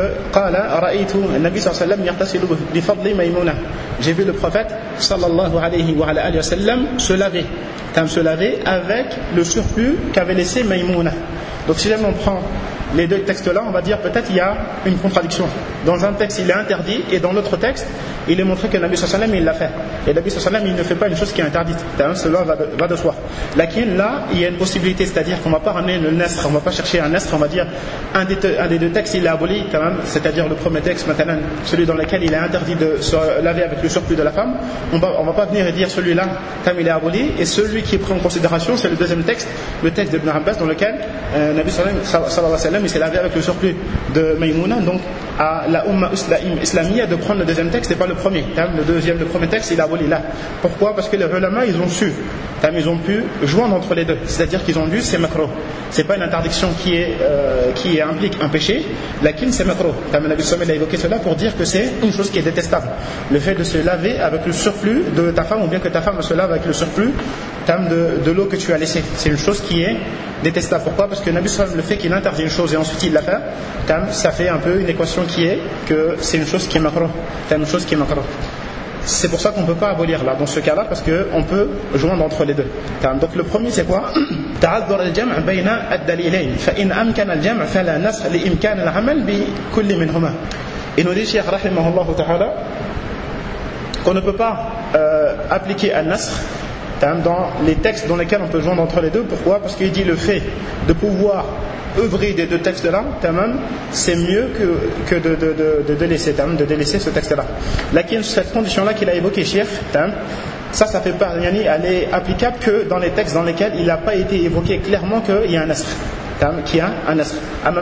j'ai vu le prophète sallallahu alayhi wa sallam se laver avec le surplus qu'avait laissé Maïmouna. Donc si jamais on prend les deux textes-là, on va dire peut-être il y a une contradiction. Dans un texte il est interdit et dans l'autre texte il est montré que le Nabi sallallahu alayhi wa sallam il l'a fait. Et le Nabi sallallahu alayhi wa sallam il ne fait pas une chose qui est interdite. Cela va de soi. Lakin là il y a une possibilité, c'est-à-dire qu'on ne va pas ramener le nasr, on ne va pas chercher un nasr, on va dire un des deux textes il est aboli, c'est-à-dire le premier texte maintenant, celui dans lequel il est interdit de se laver avec le surplus de la femme. On va pas venir et dire celui-là il est aboli, et celui qui est pris en considération c'est le deuxième texte, le texte d'Ibn Abbas dans lequel le Nabi sallallahu alayhi wa sallam il s'est lavé avec le surplus de Maïmouna. Donc à la umma islamiyya de prendre le deuxième texte et pas le premier. Le premier texte il est aboli là. Pourquoi? Parce que les ulama ils ont pu joindre entre les deux, c'est-à-dire qu'ils ont dit c'est makro, c'est pas une interdiction qui implique un péché, lakin c'est makro. Le Nabi sallallahu alayhi wa sallam a évoqué cela pour dire que c'est une chose qui est détestable, le fait de se laver avec le surplus de ta femme, ou bien que ta femme se lave avec le surplus de l'eau que tu as laissée. C'est une chose qui est détestable. Pourquoi? Parce que le Nabi sallallahu alayhi wa sallam, le fait qu'il interdit une chose et ensuite il la fait, ça fait un peu une équation qui est que c'est une chose qui est makro, une chose qui est makro. C'est pour ça qu'on ne peut pas abolir là, dans ce cas-là, parce qu'on peut joindre entre les deux. Donc le premier c'est quoi? تعذر الجمع بين الدليلين فإن أمكن الجمع فلا نسخ لإمكان العمل بكل منهما. Et nous dit Cheikh rahimahullah ta'ala qu'on ne peut pas appliquer un nasr dans les textes dans lesquels on peut joindre entre les deux. Pourquoi? Parce qu'il dit le fait de pouvoir œuvrer des deux textes-là, c'est mieux que de délaisser ce texte-là. Cette condition-là qu'il a évoquée, Cheikh, ça fait pas, elle est applicable que dans les textes dans lesquels il n'a pas été évoqué clairement qu'il y a un asr. Qui a un asr.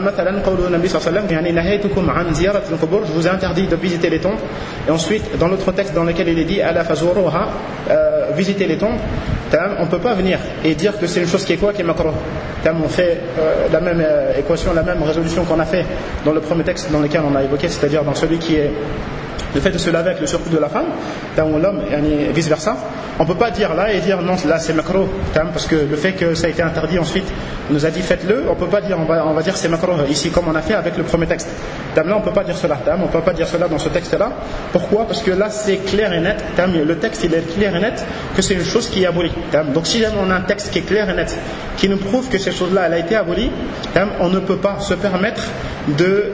Je vous ai interdit de visiter les tombes. Et ensuite, dans l'autre texte dans lequel il est dit visiter les tombes, on ne peut pas venir et dire que c'est une chose qui est quoi, qui est makruh. On fait la même équation, la même résolution qu'on a fait dans le premier texte dans lequel on a évoqué, c'est-à-dire dans celui qui est le fait de se laver avec le surplus de la femme, ou l'homme, et vice versa. On ne peut pas dire là et dire non, là c'est makruh, parce que le fait que ça a été interdit ensuite, on nous a dit faites-le, on ne peut pas dire, on va dire c'est makruh ici comme on a fait avec le premier texte. Là on ne peut pas dire cela, on ne peut pas dire cela dans ce texte-là. Pourquoi? Parce que là c'est clair et net, le texte il est clair et net que c'est une chose qui est abolie. Donc si jamais on a un texte qui est clair et net, qui nous prouve que cette chose-là elle a été abolie, on ne peut pas se permettre de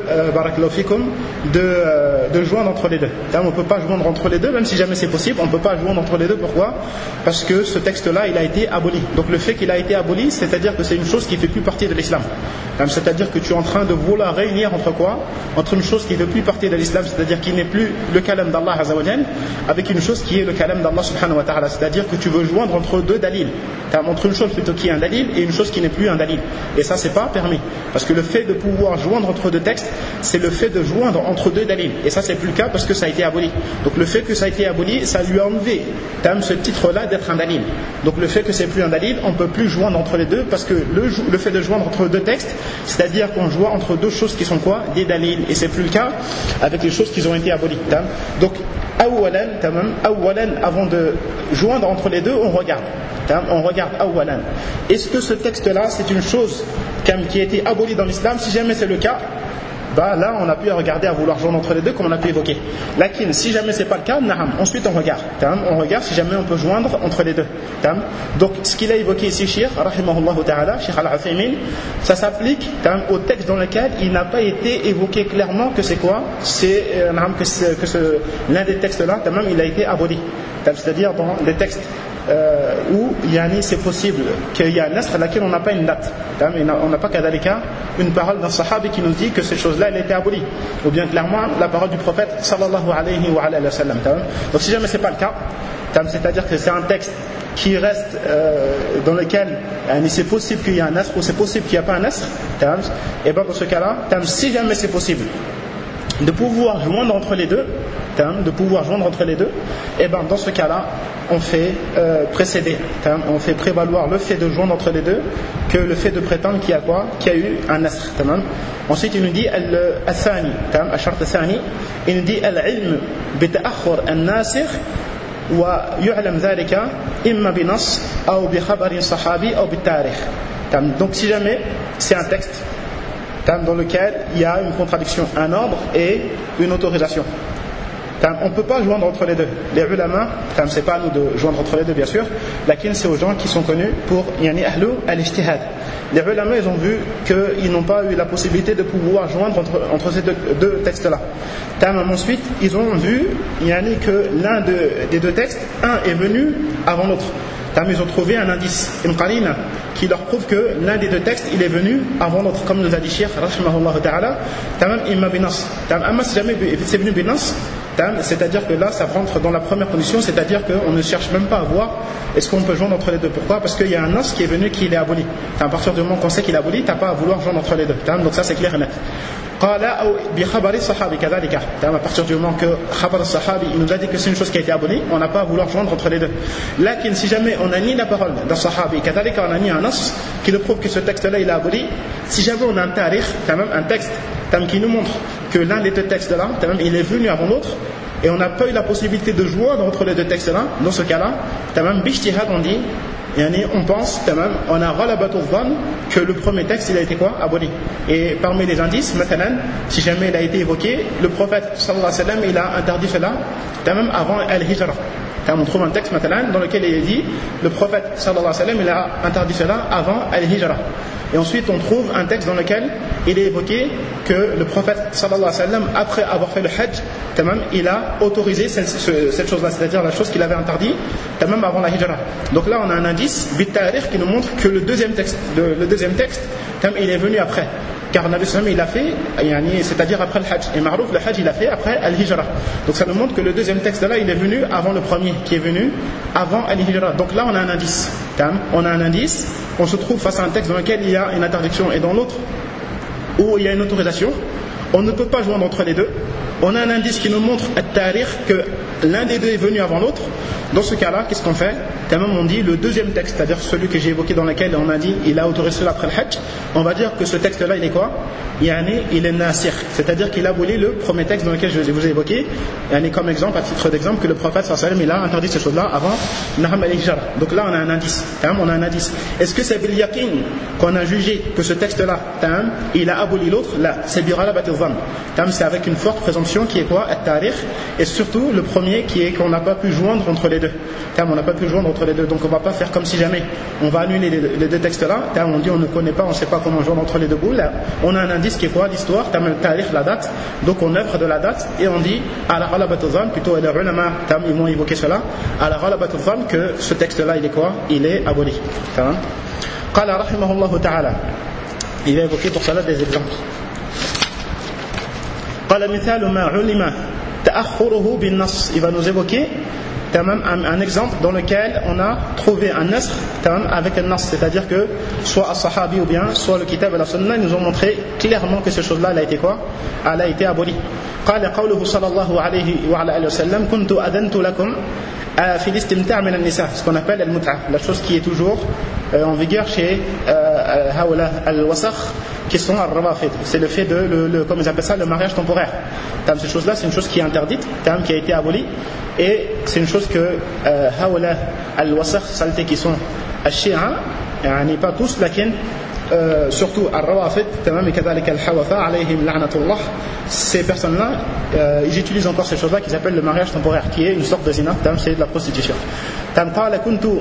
joindre entre les deux. On ne peut pas joindre entre les deux, même si jamais c'est possible, on ne peut pas joindre entre les deux. Pourquoi? Parce que ce texte-là, il a été aboli. Donc le fait qu'il a été aboli, c'est-à-dire que c'est une chose qui ne fait plus partie de l'islam. C'est-à-dire que tu es en train de vouloir réunir entre quoi? Entre une chose qui ne fait plus partie de l'islam, c'est-à-dire qui n'est plus le kalam d'Allah Azza wa Jal, avec une chose qui est le kalam d'Allah Subhanahu wa Ta'ala. C'est-à-dire que tu veux joindre entre deux dalils. Entre une chose plutôt qui est un dalil et une chose qui n'est plus un dalil. Et ça, c'est pas permis. Parce que le fait de pouvoir joindre entre deux textes, c'est le fait de joindre entre deux dalils. Et ça, c'est plus le cas parce que ça a été aboli. Donc le fait que ça a été aboli, ça lui a enlevé ce titre-là d'être un dalil. Donc le fait que c'est plus un dalil, on ne peut plus joindre entre les deux parce que le fait de joindre entre deux textes, c'est-à-dire qu'on joint entre deux choses qui sont quoi? Des dalils. Et c'est plus le cas avec les choses qui ont été abolies. Donc awalan, avant de joindre entre les deux, on regarde. On regarde awalan. Est-ce que ce texte-là, c'est une chose qui a été abolie dans l'islam? Si jamais c'est le cas, là on a pu regarder à vouloir joindre entre les deux comme on a pu évoquer. Lakin, si jamais c'est pas le cas, ensuite on regarde si jamais on peut joindre entre les deux. Donc ce qu'il a évoqué ici, Cheikh rahimahullah ta'ala, Cheikh Al-Uthaymin, ça s'applique au texte dans lequel il n'a pas été évoqué clairement que c'est quoi, l'un des textes là, il a été aboli. C'est-à-dire dans les textes où c'est possible qu'il y a un asr à laquelle on n'a pas une date. On n'a pas kadalika une parole d'un sahabi qui nous dit que cette chose-là elle a été abolie, ou bien clairement la parole du prophète sallallahu alayhi wa sallam. Donc si jamais c'est pas le cas, c'est-à-dire que c'est un texte qui reste dans lequel c'est possible qu'il y ait un asr ou c'est possible qu'il n'y a pas un asr, et dans ce cas-là, si jamais c'est possible de pouvoir joindre entre les deux, et dans ce cas-là on fait précéder, on fait prévaloir le fait de joindre entre les deux que le fait de prétendre qu'il y a eu un asr. Ensuite il nous dit al-thani, al-shart al-thani, il nous dit al-ilm bi ta'akhkhur an-nasikh wa yu'lam dhalika imma bi nas ou bi khabarin sahabi ou bi tarikh. Donc si jamais c'est un texte dans lequel il y a une contradiction, un ordre et une autorisation, on ne peut pas joindre entre les deux. Les ulama, c'est pas à nous de joindre entre les deux bien sûr, lakin c'est aux gens qui sont connus pour ahlu al-ijtihad. Les ulama ils ont vu qu'ils n'ont pas eu la possibilité de pouvoir joindre entre ces deux textes-là. Ensuite ils ont vu que l'un des deux textes, un est venu avant l'autre. Ils ont trouvé un indice, une qarina, qui leur prouve que l'un des deux textes il est venu avant l'autre, comme nous a dit Cheikh rahimahullah ta'ala, imma binas. Amma si jamais c'est venu binas, c'est-à-dire que là ça rentre dans la première condition, c'est-à-dire qu'on ne cherche même pas à voir est-ce qu'on peut joindre entre les deux. Pourquoi? Parce qu'il y a un nas qui est venu qui est aboli. À partir du moment qu'on sait qu'il est aboli, t'as pas à vouloir joindre entre les deux. Donc ça c'est clair et net. À partir du moment que Khabar al-Sahabi il nous a dit que c'est une chose qui a été abolie, on n'a pas à vouloir joindre entre les deux. Lakin si jamais on a ni la parole d'un Sahabi, on a ni un nas qui nous prouve que ce texte-là il est aboli, si jamais on a un tarikh, un texte qui nous montre que l'un des deux textes-là il est venu avant l'autre, et on n'a pas eu la possibilité de joindre entre les deux textes-là, dans ce cas-là, b'ijtihad on dit, on pense, on a ghalabatul dhann que le premier texte il a été aboli. Et parmi les indices, si jamais il a été évoqué, le prophète sallallahu alayhi wa sallam il a interdit cela avant al-hijra. On trouve un texte dans lequel il est dit le prophète sallallahu alayhi wa sallam il a interdit cela avant al-hijra. Et ensuite on trouve un texte dans lequel il est évoqué que le prophète sallallahu alayhi wa sallam après avoir fait le hajj il a autorisé cette chose là, c'est-à-dire la chose qu'il avait interdit avant la hijra. Donc là on a un indice bit-tarikh qui nous montre que le deuxième texte il est venu après, car le Nabi sallallahu alayhi wa sallam il a fait c'est-à-dire après le hajj, et Ma'rouf le hajj il a fait après al-hijra. Donc ça nous montre que le deuxième texte là il est venu avant le premier qui est venu avant al-hijra. Donc là on a un indice, on se trouve face à un texte dans lequel il y a une interdiction et dans l'autre où il y a une autorisation. On ne peut pas joindre entre les deux. On a un indice qui nous montre at-tarikh que l'un des deux est venu avant l'autre. Dans ce cas-là, qu'est-ce qu'on fait? On dit le deuxième texte, c'est-à-dire celui que j'ai évoqué dans lequel on a dit il a autorisé cela après le hajj, on va dire que ce texte-là il est quoi? Il est nasir, c'est-à-dire qu'il abolit le premier texte dans lequel je vous ai évoqué, comme exemple, à titre d'exemple, que le prophète sallallahu alayhi wa sallam il a interdit ces choses-là avant Naham al-Hijra. Donc là on a un indice, Est-ce que c'est bil yaqin qu'on a jugé que ce texte-là il a aboli l'autre? Là, c'est bi ghalabat al-dhann. C'est avec une forte présomption qui est quoi? At-tarikh, et surtout le premier qui est qu'on n'a pas pu joindre entre les deux. On n'a pas pu joindre entre les deux, donc on ne va pas faire comme si jamais on va annuler les deux textes-là. On dit on ne connaît pas, on ne sait pas comment joindre entre les deux bouts. Là, on a un indice qui est quoi? L'histoire, tarikh, la date. Donc on œuvre de la date et on dit à la ghalabat al-dhann, plutôt les ulama ils vont évoquer cela, à la ghalabat al-dhann que ce texte-là il est quoi? Il est aboli. Qala rahimahullah ta'ala, il a évoqué pour cela des exemples. Qala mithalu ma ulima ta'akhuruhu bin nas, il va nous évoquer un exemple dans lequel on a trouvé un nasr avec un nas, c'est-à-dire que soit as-sahabi ou bien soit le kitab et la sunna nous ont montré clairement que ces choses-là elle a été quoi? Elle a été abolie. قال قوله صلى الله عليه وعلى آله وسلم كنت أذنت لكم في الاستمتاع من النساء, ce qu'on appelle al-mut'a, la chose qui est toujours en vigueur chez al-wasakh, qui sont al-rawafid, c'est le fait de comme ils appellent ça, le mariage temporaire. Ces choses-là c'est une chose qui est interdite, qui a été abolie, et c'est une chose que al-wasakh, saleté qui sont al-shi'a, pas tous, lakin surtout al-rawafid, et kadhalik al-hawatha alayhim la'natullah, ces personnes-là ils utilisent encore ces choses-là qui s'appellent le mariage temporaire, qui est une sorte de zina, c'est de la prostitution. قال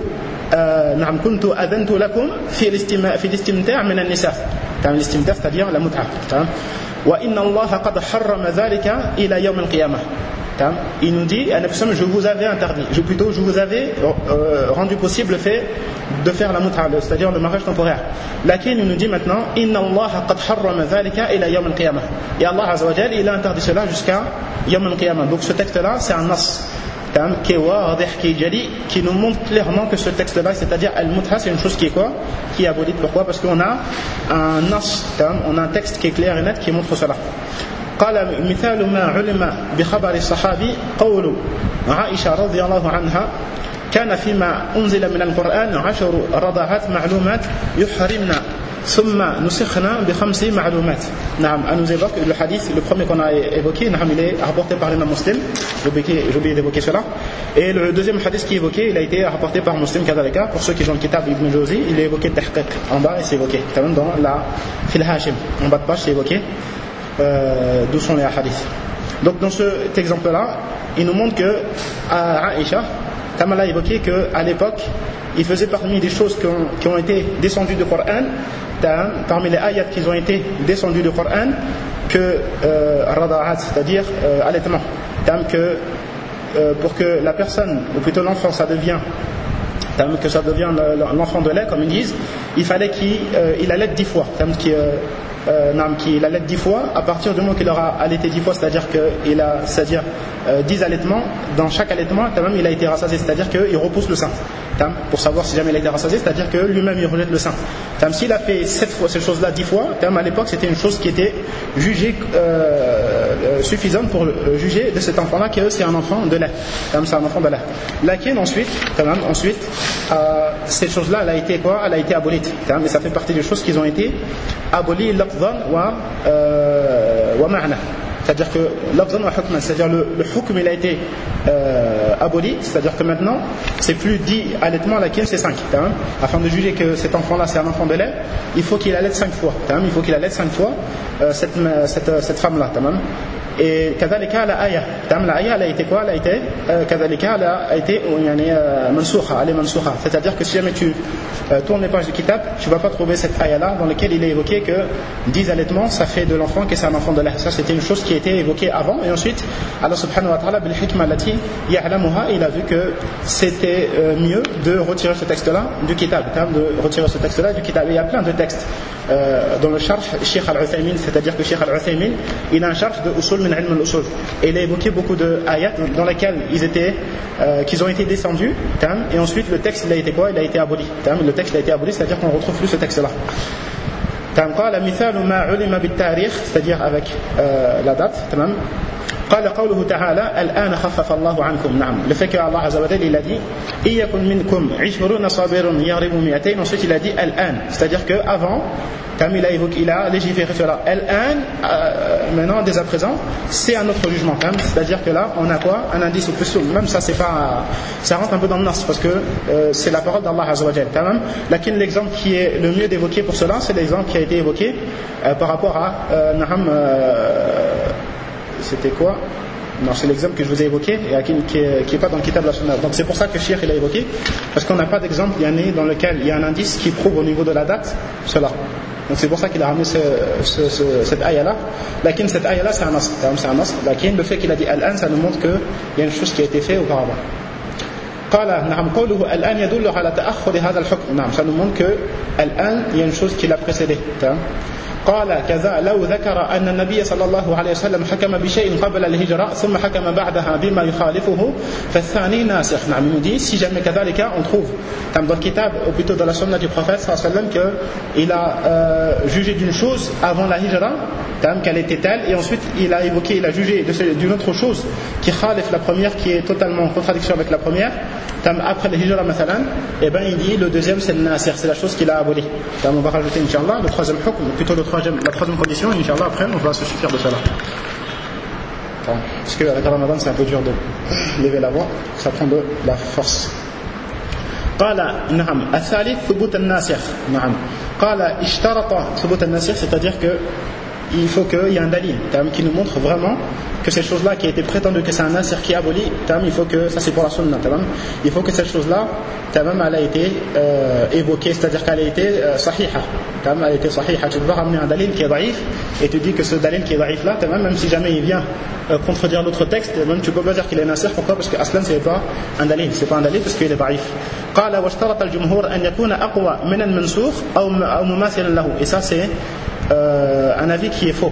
كنت أذنت لكم في الاستمتاع من النساء, الاستمتاع c'est-à-dire la mut'a, وإن الله قد حرم ذلك إلى يوم القيامة. Il nous dit, je vous avais interdit, je vous avais rendu possible le fait de faire la mut'a, c'est-à-dire le mariage temporaire. Lakin il nous dit maintenant, inna Allah qad harrama dhalika ila yawm al-qiyamah. Et Allah azza wa jalla, il a interdit cela jusqu'à yawm al-qiyamah. Donc ce texte-là, c'est un nas qui est wadih, qui est jali, qui nous montre clairement que ce texte-là, c'est-à-dire al-mut'a, c'est une chose qui est quoi? Qui est abolie. Pourquoi? Parce qu'on a un nas, on a un texte qui est clair et net qui montre cela. قال مثال ما علم بخبر الصحابي قول عائشة رضي الله عنها كان فيما أنزل من القرآن 10 رضعات معلومات يحرمنا ثم نسخنا ب5 معلومات. Elle nous évoque le hadith, le premier qu'on a évoqué, il est rapporté par l'imam Muslim, j'ai oublié d'évoquer cela, et le deuxième hadith qui est évoqué, il a été rapporté par Muslim kadhalika. Pour ceux qui ont le kitab Ibn Jawzi, il est évoqué tahqiq en bas, et c'est évoqué dans la Fil Hashim en bas de page, c'est évoqué d'où sont les hadiths. Donc dans cet exemple-là, il nous montre que Aïcha, Tamal a évoqué qu'à l'époque, il faisait parmi des choses qui ont été descendues du Coran, parmi les ayats qui ont été descendues du Coran, que rada'at, c'est-à-dire allaitement, pour que la personne, ou plutôt l'enfant, que ça devient l'enfant de lait, comme ils disent, il fallait qu'il allaite 10 fois, qu'il allait 10 fois, à partir du moment qu'il aura allaité 10 fois, c'est-à-dire 10 allaitements, dans chaque allaitement, il a été rassasié, c'est-à-dire qu'il repousse le sein. Pour savoir si jamais il a été rassasié, c'est-à-dire que lui-même il rejette le sein. S'il a fait 7 fois ces choses-là 10 fois, à l'époque c'était une chose qui était jugée suffisante pour juger de cet enfant-là que c'est un enfant de lait. C'est un enfant de lait. Lakin ensuite, cette chose-là, elle a été quoi? Elle a été abolie. Mais ça fait partie des choses qui ont été abolies, lafzan wa ma'na. C'est-à-dire que lafzan wa hukman, c'est-à-dire le hukm il a été aboli, c'est-à-dire que maintenant c'est plus 10 allaitements, laquelle c'est 5. Afin de juger que cet enfant-là c'est un enfant de lait, il faut qu'il allaite 5 fois. Il faut qu'il allaite 5 fois cette femme-là. Et كذلك la aya. La aya elle a été quoi? Elle a été كذلك elle a été منسوخة, elle est منسوخة. C'est-à-dire que si jamais tu tournes les pages du kitab, tu vas pas trouver cette aya là dans laquelle il est évoqué que 10 allaitements ça fait de l'enfant que c'est un enfant de l'air. Ça c'était une chose qui a été évoquée avant, et ensuite Allah subhanahu wa ta'ala bil hikma allati ya'lamuha, il a vu que c'était mieux de retirer ce texte là du kitab, de retirer ce texte là du kitab. Et il y a plein de textes dans le sharh Cheikh Al-Uthaymin, c'est-à-dire que Cheikh Al-Uthaymin il a un sharh de usul min ilm al-usul, et il a évoqué beaucoup de ayats dans lesquels qu'ils ont été descendus, et ensuite le texte il a été quoi? Il a été aboli. Le texte a été aboli, c'est-à-dire qu'on ne retrouve plus ce texte là. c'est-à-dire avec la date. قال قوله تعالى الآن خفف الله عنكم. نعم, le fait que Allah Azza wa Jalla il a dit إن يكن منكم 20 صابر يغلبوا 200. Ensuite il a dit الآن, c'est-à-dire que avant il a légiféré sur là الآن, maintenant dès à présent c'est un autre jugement. C'est-à-dire que là on a quoi? Un indice au plus, même ça c'est pas, ça rentre un peu dans le nas parce que c'est la parole d'Allah Azza wa Jalla. Lakin l'exemple qui est le mieux évoqué pour cela, c'est l'exemple qui a été évoqué par rapport à c'était quoi? Non, c'est l'exemple que je vous ai évoqué et qui est pas dans le kitab la sunna. Donc c'est pour ça que Cheikh il a évoqué, parce qu'on n'a pas d'exemple dans lequel il y a un indice qui prouve au niveau de la date cela. Donc c'est pour ça qu'il a ramené cette ayah là. Lakin cette ayah là c'est un nas. Lakin le fait qu'il a dit al-an, ça nous montre qu'il y a une chose qui a été faite auparavant. قال نعم قوله الآن يدل على تأخر هذا الحكم. نعم, ça nous montre que الآن il y a une chose qui l'a précédé. قال كذا لو ذكر أن النبي صلى الله عليه وسلم حكم بشيء قبل الهجرة ثم حكم بعدها بما يخالفه فالثاني ناسخ. نعم, il nous dit si jamais كذلك on trouve dans le kitab ou plutôt dans la sunna du prophète صلى الله عليه وسلم qu'il a jugé d'une chose avant la hijra, qu'elle était telle, et ensuite il a jugé d'une autre chose qui khalif la première, qui est totalement en contradiction avec la première après le hijra mathalan, et ben il dit le deuxième c'est le nasir, c'est la chose qu'il a abolie. On va rajouter inshallah le troisième hukm, plutôt la troisième condition, inshallah après on va se suffire de cela. Parce qu'avec Ramadan c'est un peu dur de lever la voix, ça prend de la force. قال نعم الثالث ثبوت الناسخ. نعم قال اشترط ثبوت الناسخ, c'est-à-dire que il faut qu'il y ait un dalil qui nous montre vraiment que cette chose-là qui a été prétendue que c'est un nasir qui abolit, il faut que, ça c'est pour la sunna, il faut que cette chose-là elle a été évoquée, c'est-à-dire qu'elle a été sahiha, elle a été sahiha. Tu peux pas ramener un dalil qui est daïf et tu dis que ce dalil qui est daïf là, même si jamais il vient contredire l'autre texte, même tu peux pas dire qu'il est nasir. Pourquoi? Parce que aslan c'est pas un dalil, parce qu'il est daïf. قال واشترط الجمهور أن يكون أقوى من المنسوخ أو مماثلا له. Et ça c'est un avis qui est faux,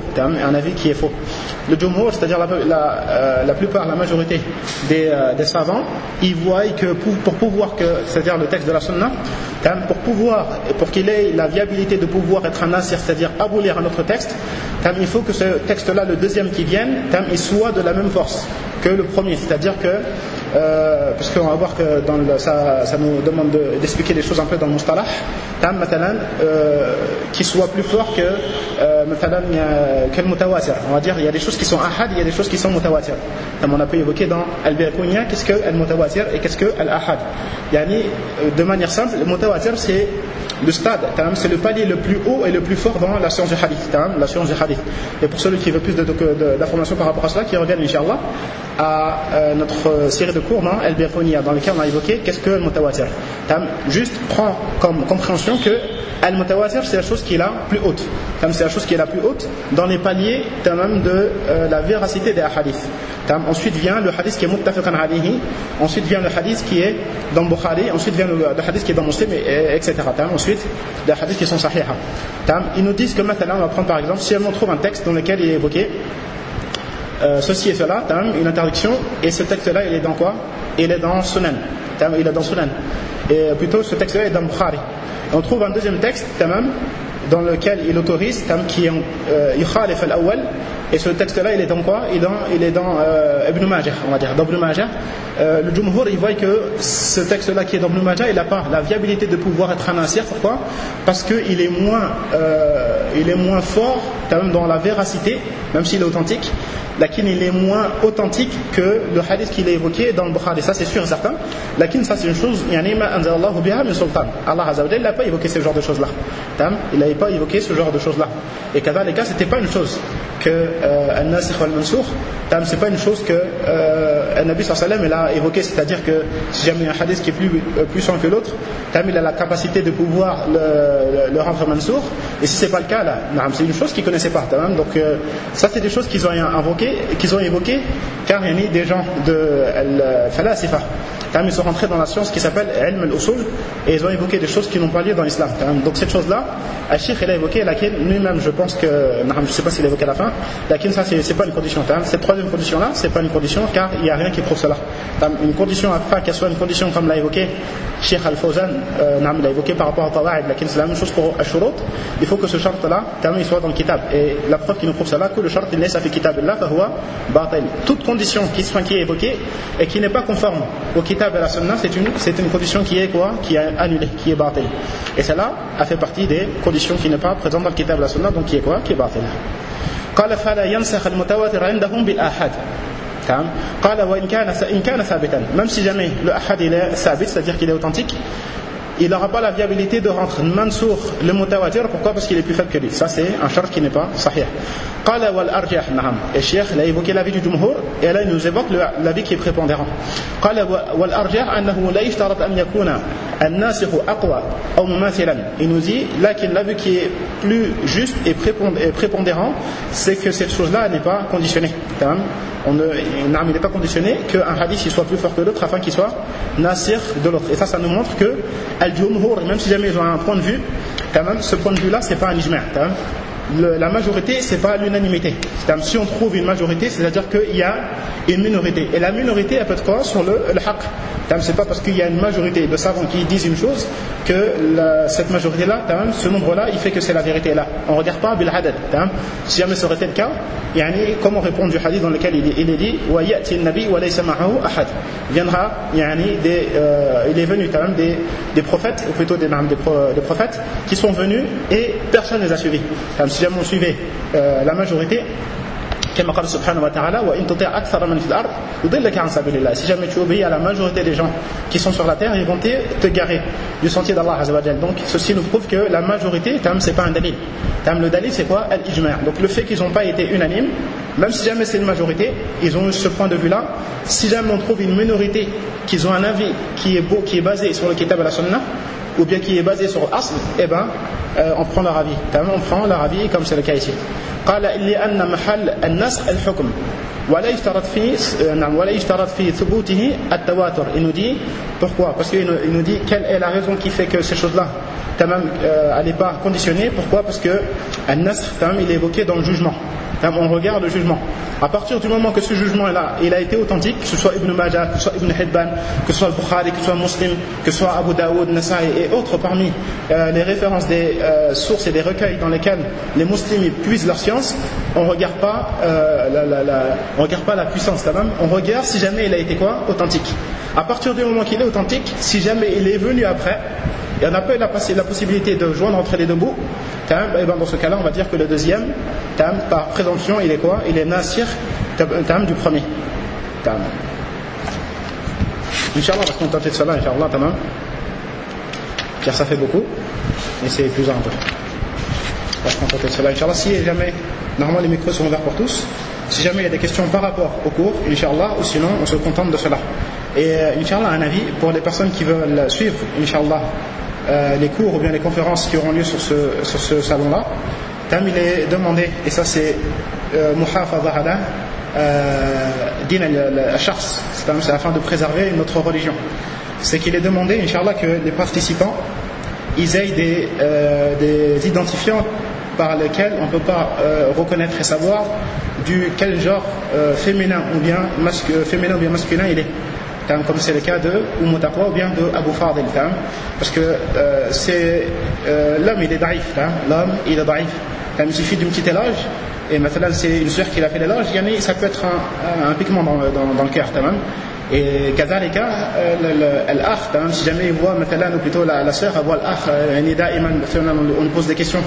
Le jumhur, c'est-à-dire la plupart, la majorité des savants, ils voient que pour pouvoir c'est-à-dire le texte de la sunna, pour qu'il ait la viabilité de pouvoir être un nasir, c'est-à-dire abolir un autre texte, il faut que ce texte-là, le deuxième qui vienne, il soit de la même force que le premier, c'est-à-dire que parce qu'on va voir que ça nous demande d'expliquer des choses un peu dans le mustalah, qui soit plus fort que le mutawatir. On va dire il y a des choses qui sont ahad, il y a des choses qui sont mutawatir. Comme on a pu évoquer dans al-Bayquniya, qu'est-ce que al-mutawatir et qu'est-ce que al-ahad. De manière simple, le mutawatir c'est le stade, c'est le palier le plus haut et le plus fort dans la science du hadith. Et pour celui qui veut plus d'informations par rapport à cela, qui revienne inshallah à notre série de cours dans al-Bayquniya, dans lequel on a évoqué qu'est-ce que al-mutawatir. Juste prends comme compréhension que al-mutawatir c'est la chose qui est la plus haute. C'est la chose qui est la plus haute dans les paliers de la véracité des hadiths. Ensuite vient le hadith qui est muttafaqan alayhi, ensuite vient le hadith qui est dans Bukhari, ensuite vient le hadith qui est dans Muslim, etc. Ensuite les hadiths qui sont sahiha. Ils nous disent que maintenant on va prendre par exemple, si on trouve un texte dans lequel il est évoqué ceci et cela, une interdiction, et ce texte-là il est dans quoi? Il est dans Sunan. Il est dans Sunan. Et plutôt ce texte-là est dans Bukhari. On trouve un deuxième texte dans lequel il autorise, qui est yukhalif al-awwal, et ce texte-là il est dans quoi? Il est dans Ibn Majah, on va dire, dans Ibn Majah. Le Jumhur il voit que ce texte-là qui est dans Ibn Majah, il n'a pas la viabilité de pouvoir être un nasir. Pourquoi? Parce qu'il est moins fort dans la véracité, même s'il est authentique. Lakin il est moins authentique que le hadith qu'il a évoqué dans le Bukhari, ça c'est sûr et certain. Lakin ça c'est une chose, anzalallahu biha min sultan. Allah Azza wa Jalla n'a pas évoqué ce genre de choses là. Il n'avait pas évoqué ce genre de choses là. Et kadhalika c'était pas une chose que An-Nasikh wal-Mansoukh, c'est pas une chose que Nabi sallallahu alayhi wa sallam a évoqué, c'est-à-dire que si jamais il y a un hadith qui est plus puissant que l'autre, il a la capacité de pouvoir le rendre mansoukh, et si c'est pas le cas là, c'est une chose qu'ils connaissaient pas. Donc ça c'est des choses qu'ils ont évoquées car il y a des gens de al-falasifa. Ils sont rentrés dans la science qui s'appelle Ilm al-Usul et ils ont évoqué des choses qui n'ont pas lieu dans l'islam. Donc cette chose-là, Al-Sheikh il a évoqué, laquelle lui-même je pense que, je ne sais pas s'il a évoqué à la fin, laquelle ça c'est pas une condition. Cette troisième condition-là, c'est pas une condition car il n'y a rien qui prouve cela. Une condition, afin qu'elle soit une condition comme l'a évoqué Sheikh Al-Fawzan, il a évoqué par rapport à Tawa'id, laquelle c'est la même chose pour Al-Shurut, il faut que ce charte-là, il soit dans le kitab. Et la preuve qui nous prouve cela, que le charte il laisse à fi kitab-là, fahuwa batil. Toute condition qui est évoquée et qui n'est pas conforme au kitab et la sunna, c'est une condition qui est qui est annulée, qui est batil. Et celle-là a fait partie des conditions qui n'est pas présente dans le kitab et la sunna, donc qui est qui est batil. قال فلا ينسخ المتواتر عندهم بالآحاد. قال وإن كان ثابتا, même si jamais le ahad il est thabit, c'est-à-dire qu'il est authentique, il n'aura pas la viabilité de rendre mansour le mutawatir. Pourquoi? Parce qu'il est plus faible que lui. Ça c'est un charte qui n'est pas sahih. قال والأرجح نعم. Et Cheikh il a évoqué l'avis du jumhur et là il nous évoque l'avis qui est prépondérant. قال والأرجح أنه لا يشترط أن يكون الناسخ أقوى أو مماثلا. Il nous dit là qu'il l'avis qui est plus juste et prépondérant, c'est que cette chose-là n'est pas conditionnée. Il n'est pas conditionné qu'un hadith il soit plus fort que l'autre afin qu'il soit nasir de l'autre. Et ça nous montre que al-jumhur, même si jamais ils ont un point de vue, ce point de vue là c'est pas un ijma'. La majorité c'est pas l'unanimité. Si on trouve une majorité, c'est-à-dire qu'il y a une minorité, et la minorité elle peut être quoi sur le haqq. C'est pas parce qu'il y a une majorité de savants qui disent une chose que cette majorité là, ce nombre là il fait que c'est la vérité là. On regarde pas bil hadad. Si jamais ça aurait été le cas, comment répondre du hadith dans lequel il est dit wa ya'ti an-nabi wa laysa ma'ahu ahad, viendra il est venu des prophètes, ou plutôt des prophètes qui sont venus et personne ne les a suivis. Si jamais on suivait la majorité, كما قال سبحانه وتعالى وإن تطيع أكثر من في الأرض يضلك عن سبيل الله. Si jamais tu obéis à la majorité des gens qui sont sur la terre, ils vont te garer du sentier d'Allah Azza wa Jal. Donc ceci nous prouve que la majorité, c'est pas un dalil. Le dalil c'est quoi? Al-ijma'. Donc le fait qu'ils n'ont pas été unanimes, même si jamais c'est une majorité, ils ont eu ce point de vue là. Si jamais on trouve une minorité qu'ils ont un avis qui est basé sur le kitab et la sunna, ou bien qui est basé sur l'asl, on prend leur avis. On prend leur avis comme c'est le cas ici. قال لأن محل النسخ الحكم ولا يشترط في ثبوته التواتر. Il nous dit pourquoi? Parce qu'il nous dit quelle est la raison qui fait que ces choses-là elle n'est pas conditionnée. Pourquoi? Parce que al-nasr il est évoqué dans le jugement. On regarde le jugement. À partir du moment que ce jugement il a été authentique, que ce soit Ibn Majah, que ce soit Ibn Hibban, que ce soit Al-Bukhari, que ce soit Muslim, que ce soit Abu Daoud, Nasa'i et autres parmi les références des sources et des recueils dans lesquels les musulmans puisent leur science, on ne regarde pas la puissance, on regarde si jamais il a été authentique. À partir du moment qu'il est authentique, si jamais il est venu après, et on n'a pas eu la possibilité de joindre entre les deux bouts, dans ce cas-là on va dire que le deuxième, par présomption il est quoi? Il est nasir du premier. Inch'Allah on va se contenter de cela, Inch'Allah, car ça fait beaucoup et c'est plus un peu. On va se contenter de cela, Inch'Allah. Si jamais, normalement les micros sont ouverts pour tous, si jamais il y a des questions par rapport au cours, Inch'Allah, ou sinon on se contente de cela. Et Inch'Allah, un avis pour les personnes qui veulent suivre, Inch'Allah, les cours ou bien les conférences qui auront lieu sur ce salon-là, il est demandé, et ça c'est muhafaza ala din al-shakhs, c'est afin de préserver notre religion. C'est qu'il est demandé, Inch'Allah, que les participants ils aient des identifiants par lesquels on ne peut pas reconnaître et savoir quel genre féminin ou bien masculin il est. Comme c'est le cas de Umm Taqwa ou bien de Abu Fadil, parce que l'homme il est daïf, l'homme il est daïf. Il suffit d'une petite élage, et maintenant c'est une sœur qui l'a fait l'élage, ça peut être un piquement dans le cœur. Et kadhalika al-akh, si jamais il voit maintenant, ou plutôt la sœur, elle voit al-akh, on nous pose des questions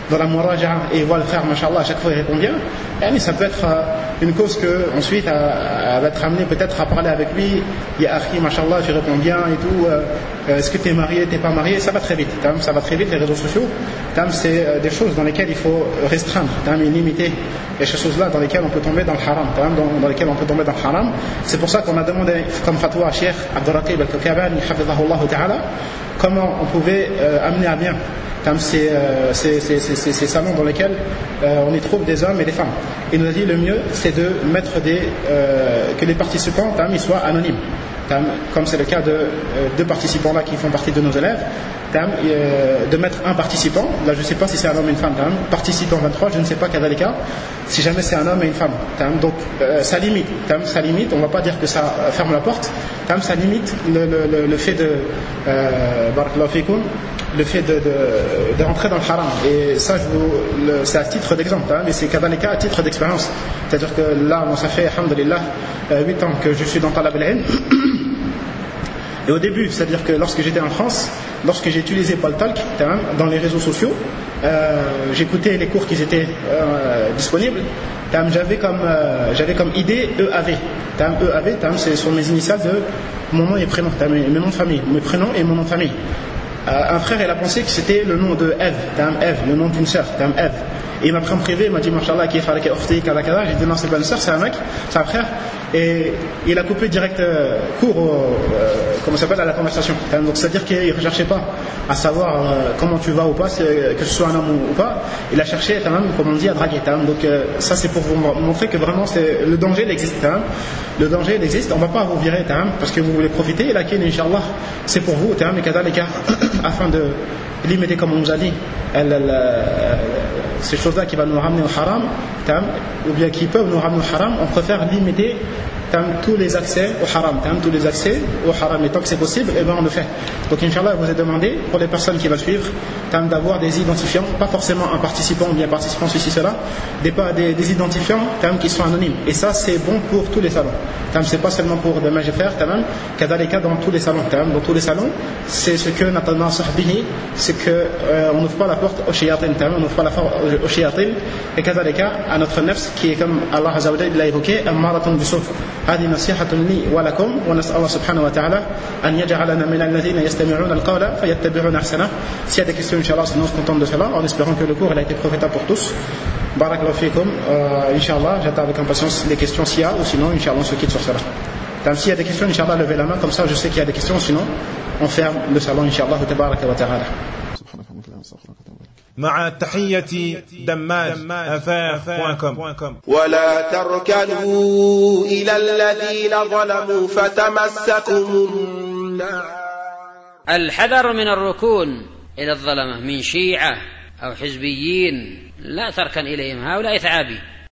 dans la muraja'a et voit le frère, machallah, à chaque fois il répond bien, ça peut être une cause que ensuite elle va être amenée peut-être à parler avec lui. Ya akhi, machallah, tu réponds bien et tout. Est-ce que tu es marié, t'es pas marié? Ça va très vite. Ça va très vite, les réseaux sociaux. C'est des choses dans lesquelles il faut restreindre, et limiter les choses-là dans lesquelles on peut tomber dans le haram, dans lesquelles on peut tomber dans le haram. C'est pour ça qu'on a demandé comme fatwa à Cheikh Abdurraqib al-Kakabani, hafidhahullah ta'ala, comment on pouvait amener à bien ces salons dans lesquels on y trouve des hommes et des femmes. Il nous a dit le mieux c'est de mettre que les participants ils soient anonymes, comme c'est le cas de deux participants là qui font partie de nos élèves, de mettre un participant, là je ne sais pas si c'est un homme et une femme, participant 23, je ne sais pas quel est le cas, si jamais c'est un homme et une femme, donc ça limite, on ne va pas dire que ça ferme la porte, ça limite le fait de barakallahu fikoum, le fait de rentrer dans le haram. Et ça, c'est à titre d'exemple, mais c'est kadhalika à titre d'expérience. C'est-à-dire que là, ça fait, alhamdulillah, 8 ans que je suis dans Talab al-Ilm. Et au début, c'est-à-dire que lorsque j'étais en France, lorsque j'ai utilisé Paltalk dans les réseaux sociaux, j'écoutais les cours qui étaient disponibles. J'avais comme idée EAV. EAV, c'est sur mes initiales de mon nom et prénom, mes noms de famille, mes prénoms et mon nom de famille. Un frère, il a pensé que c'était le nom de Ève, le nom d'une sœur, Ève. Et il m'a pris en privé, il m'a dit, Mashallah, qui est Farake Okhti, kada. J'ai dit, non, c'est pas une sœur, c'est un mec, c'est un frère. Et il a coupé direct court à la conversation. Donc, c'est-à-dire qu'il ne recherchait pas à savoir comment tu vas ou pas, que ce soit un homme ou pas. Il a cherché, comme on dit, à draguer. Donc, ça, c'est pour vous montrer que vraiment, le danger, il existe. Le danger, il existe. On ne va pas vous virer, parce que vous voulez profiter. Et la kin, Inch'Allah, c'est pour vous, et kada les cas, afin de limiter, comme on nous a dit, ces choses-là qui vont nous ramener au haram, ou bien qui peuvent nous ramener au haram, on préfère limiter tous les accès au haram, et tant que c'est possible, on le fait. Donc Inch'Allah, je vous ai demandé, pour les personnes qui vont suivre, d'avoir des identifiants, pas forcément un participant ou bien un participant ceci, cela, des identifiants qui sont anonymes. Et ça, c'est bon pour tous les salons. C'est pas seulement pour demain j'ai faire, kadhalika dans tous les salons. Dans tous les salons, c'est ce que Natana Sahbihi, c'est que on n'ouvre pas la porte au shayatin, on n'ouvre pas la porte au shayatin, et kadhalika à notre nefs, qui est comme Allah Azza wa Jalla l'a évoqué, Ammaratun bisuf. هذه نصيحة لي ولكم ونسأل الله سبحانه وتعالى أن يجعلنا من الذين يستمعون القول فيتبعون أحسنه. S'il y a des questions, Inch'Allah, sinon on se contente de cela, en espérant que le cours a été profitable pour tous. Barakallahu fikum. Inch'Allah, j'attends avec impatience les questions s'il y a, ou sinon, Inch'Allah, on se quitte sur cela. S'il y a des questions, Inch'Allah, levez la main, comme ça je sais qu'il y a des questions, sinon on ferme le salon, Inch'Allah, tabaraka wa ta'ala. مع تحية دماج@afaf.com. ولا تركنوا إلى الذين ظلموا فتمسكم النار. الحذر من الركون إلى الظلمة من شيعة أو حزبيين، لا تركن إليهم، هؤلاء ثعابي.